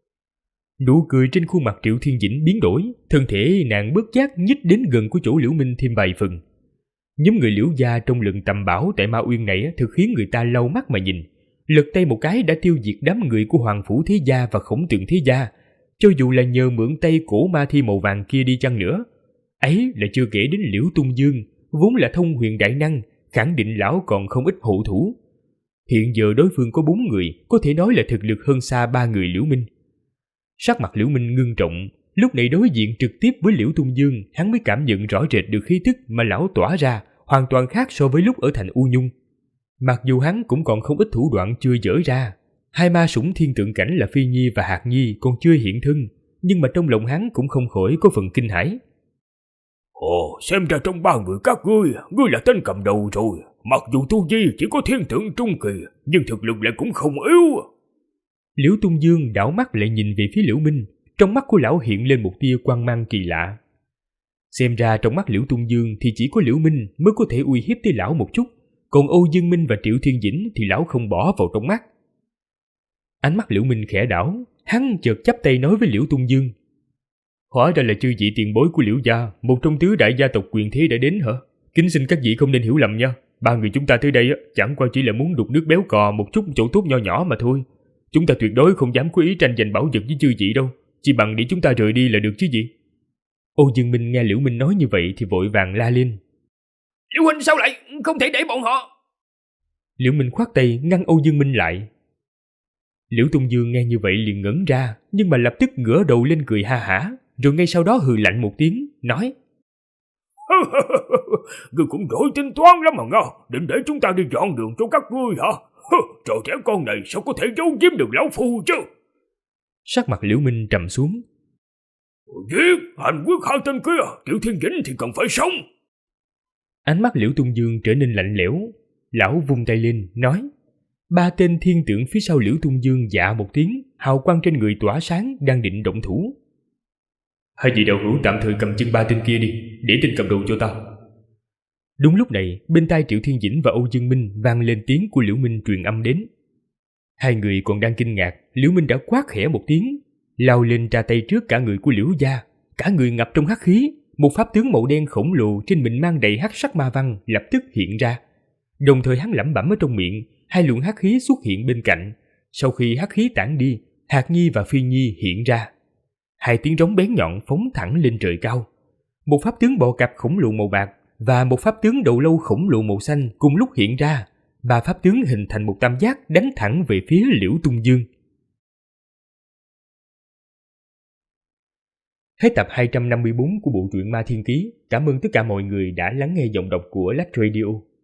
Nụ cười trên khuôn mặt Triệu Thiên Dĩnh biến đổi, thân thể nàng bất giác nhích đến gần của chỗ Liễu Minh thêm vài phần. Nhóm người Liễu gia trong lần tầm bảo tại Ma Uyên này thực khiến người ta lau mắt mà nhìn. Lật tay một cái đã tiêu diệt đám người của Hoàng Phủ Thế Gia và Khổng Tường Thế Gia, cho dù là nhờ mượn tay cổ ma thi màu vàng kia đi chăng nữa. Ấy là chưa kể đến Liễu Tung Dương, vốn là thông huyền đại năng, khẳng định lão còn không ít hộ thủ. Hiện giờ đối phương có 4 người, có thể nói là thực lực hơn xa 3 người Liễu Minh. Sắc mặt Liễu Minh ngưng trọng, lúc này đối diện trực tiếp với Liễu Tung Dương, hắn mới cảm nhận rõ rệt được khí tức mà lão tỏa ra hoàn toàn khác so với lúc ở thành U Nhung. Mặc dù hắn cũng còn không ít thủ đoạn chưa dở ra, hai ma sủng thiên tượng cảnh là Phi Nhi và Hạc Nhi còn chưa hiện thân, nhưng mà trong lòng hắn cũng không khỏi có phần kinh hãi. Ồ, xem ra trong 3 người các ngươi là tên cầm đầu rồi. Mặc dù tu vi chỉ có thiên tượng trung kỳ, nhưng thực lực lại cũng không yếu. Liễu Tung Dương đảo mắt lại nhìn về phía Liễu Minh, trong mắt của lão hiện lên một tia quang mang kỳ lạ. Xem ra trong mắt Liễu Tung Dương thì chỉ có Liễu Minh mới có thể uy hiếp tới lão một chút, còn Âu Dương Minh và Triệu Thiên Dĩnh thì lão không bỏ vào trong mắt. Ánh mắt Liễu Minh khẽ đảo, hắn chợt chắp tay nói với Liễu Tung Dương. Hóa ra là chư vị tiền bối của Liễu gia, một trong tứ đại gia tộc quyền thế đã đến hả? Kính xin các vị không nên hiểu lầm nha. 3 người chúng ta tới đây chẳng qua chỉ là muốn đục nước béo cò một chút chỗ tốt nho nhỏ mà thôi. Chúng ta tuyệt đối không dám có ý tranh giành bảo vật với chư vị đâu, chỉ bằng để chúng ta rời đi là được chứ gì. Âu Dương Minh nghe Liễu Minh nói như vậy thì vội vàng la lên. Liễu huynh sao lại không thể để bọn họ? Liễu Minh khoát tay ngăn Âu Dương Minh lại. Liễu Tung Dương nghe như vậy liền ngẩn ra, nhưng mà lập tức ngửa đầu lên cười ha hả, rồi ngay sau đó hừ lạnh một tiếng, nói: Ngươi cũng giỏi tính toán lắm mà nga, định để chúng ta đi dọn đường cho các ngươi hả? Trò trẻ con này sao có thể giấu giếm được lão phu chứ? Sắc mặt Liễu Minh trầm xuống. Giết, hành quyết 2 tên kia, Triệu Thiên Dĩnh thì cần phải sống. Ánh mắt Liễu Tung Dương trở nên lạnh lẽo, lão vung tay lên, nói: 3 tên thiên tượng phía sau Liễu Tung Dương dạ một tiếng, hào quang trên người tỏa sáng, đang định động thủ. Hai vị đạo hữu tạm thời cầm chân 3 tên kia đi, để tên cầm đầu cho ta. Đúng lúc này, bên tai Triệu Thiên Dĩnh và Âu Dương Minh vang lên tiếng của Liễu Minh truyền âm đến. Hai người còn đang kinh ngạc, Liễu Minh đã quát khẽ một tiếng, lao lên ra tay trước cả người của Liễu gia, cả người ngập trong hắc khí, một pháp tướng màu đen khổng lồ trên mình mang đầy hắc sắc ma văn lập tức hiện ra. Đồng thời hắn lẩm bẩm ở trong miệng, 2 luồng hắc khí xuất hiện bên cạnh. Sau khi hắc khí tản đi, Hạc Nhi và Phi Nhi hiện ra. 2 tiếng rống bén nhọn phóng thẳng lên trời cao. Một pháp tướng bò cạp khổng lồ màu bạc và một pháp tướng đầu lâu khổng lồ màu xanh cùng lúc hiện ra. 3 pháp tướng hình thành một tam giác đánh thẳng về phía Liễu Tung Dương. Hết tập 254 của bộ truyện Ma Thiên Ký. Cảm ơn tất cả mọi người đã lắng nghe giọng đọc của Lách Radio.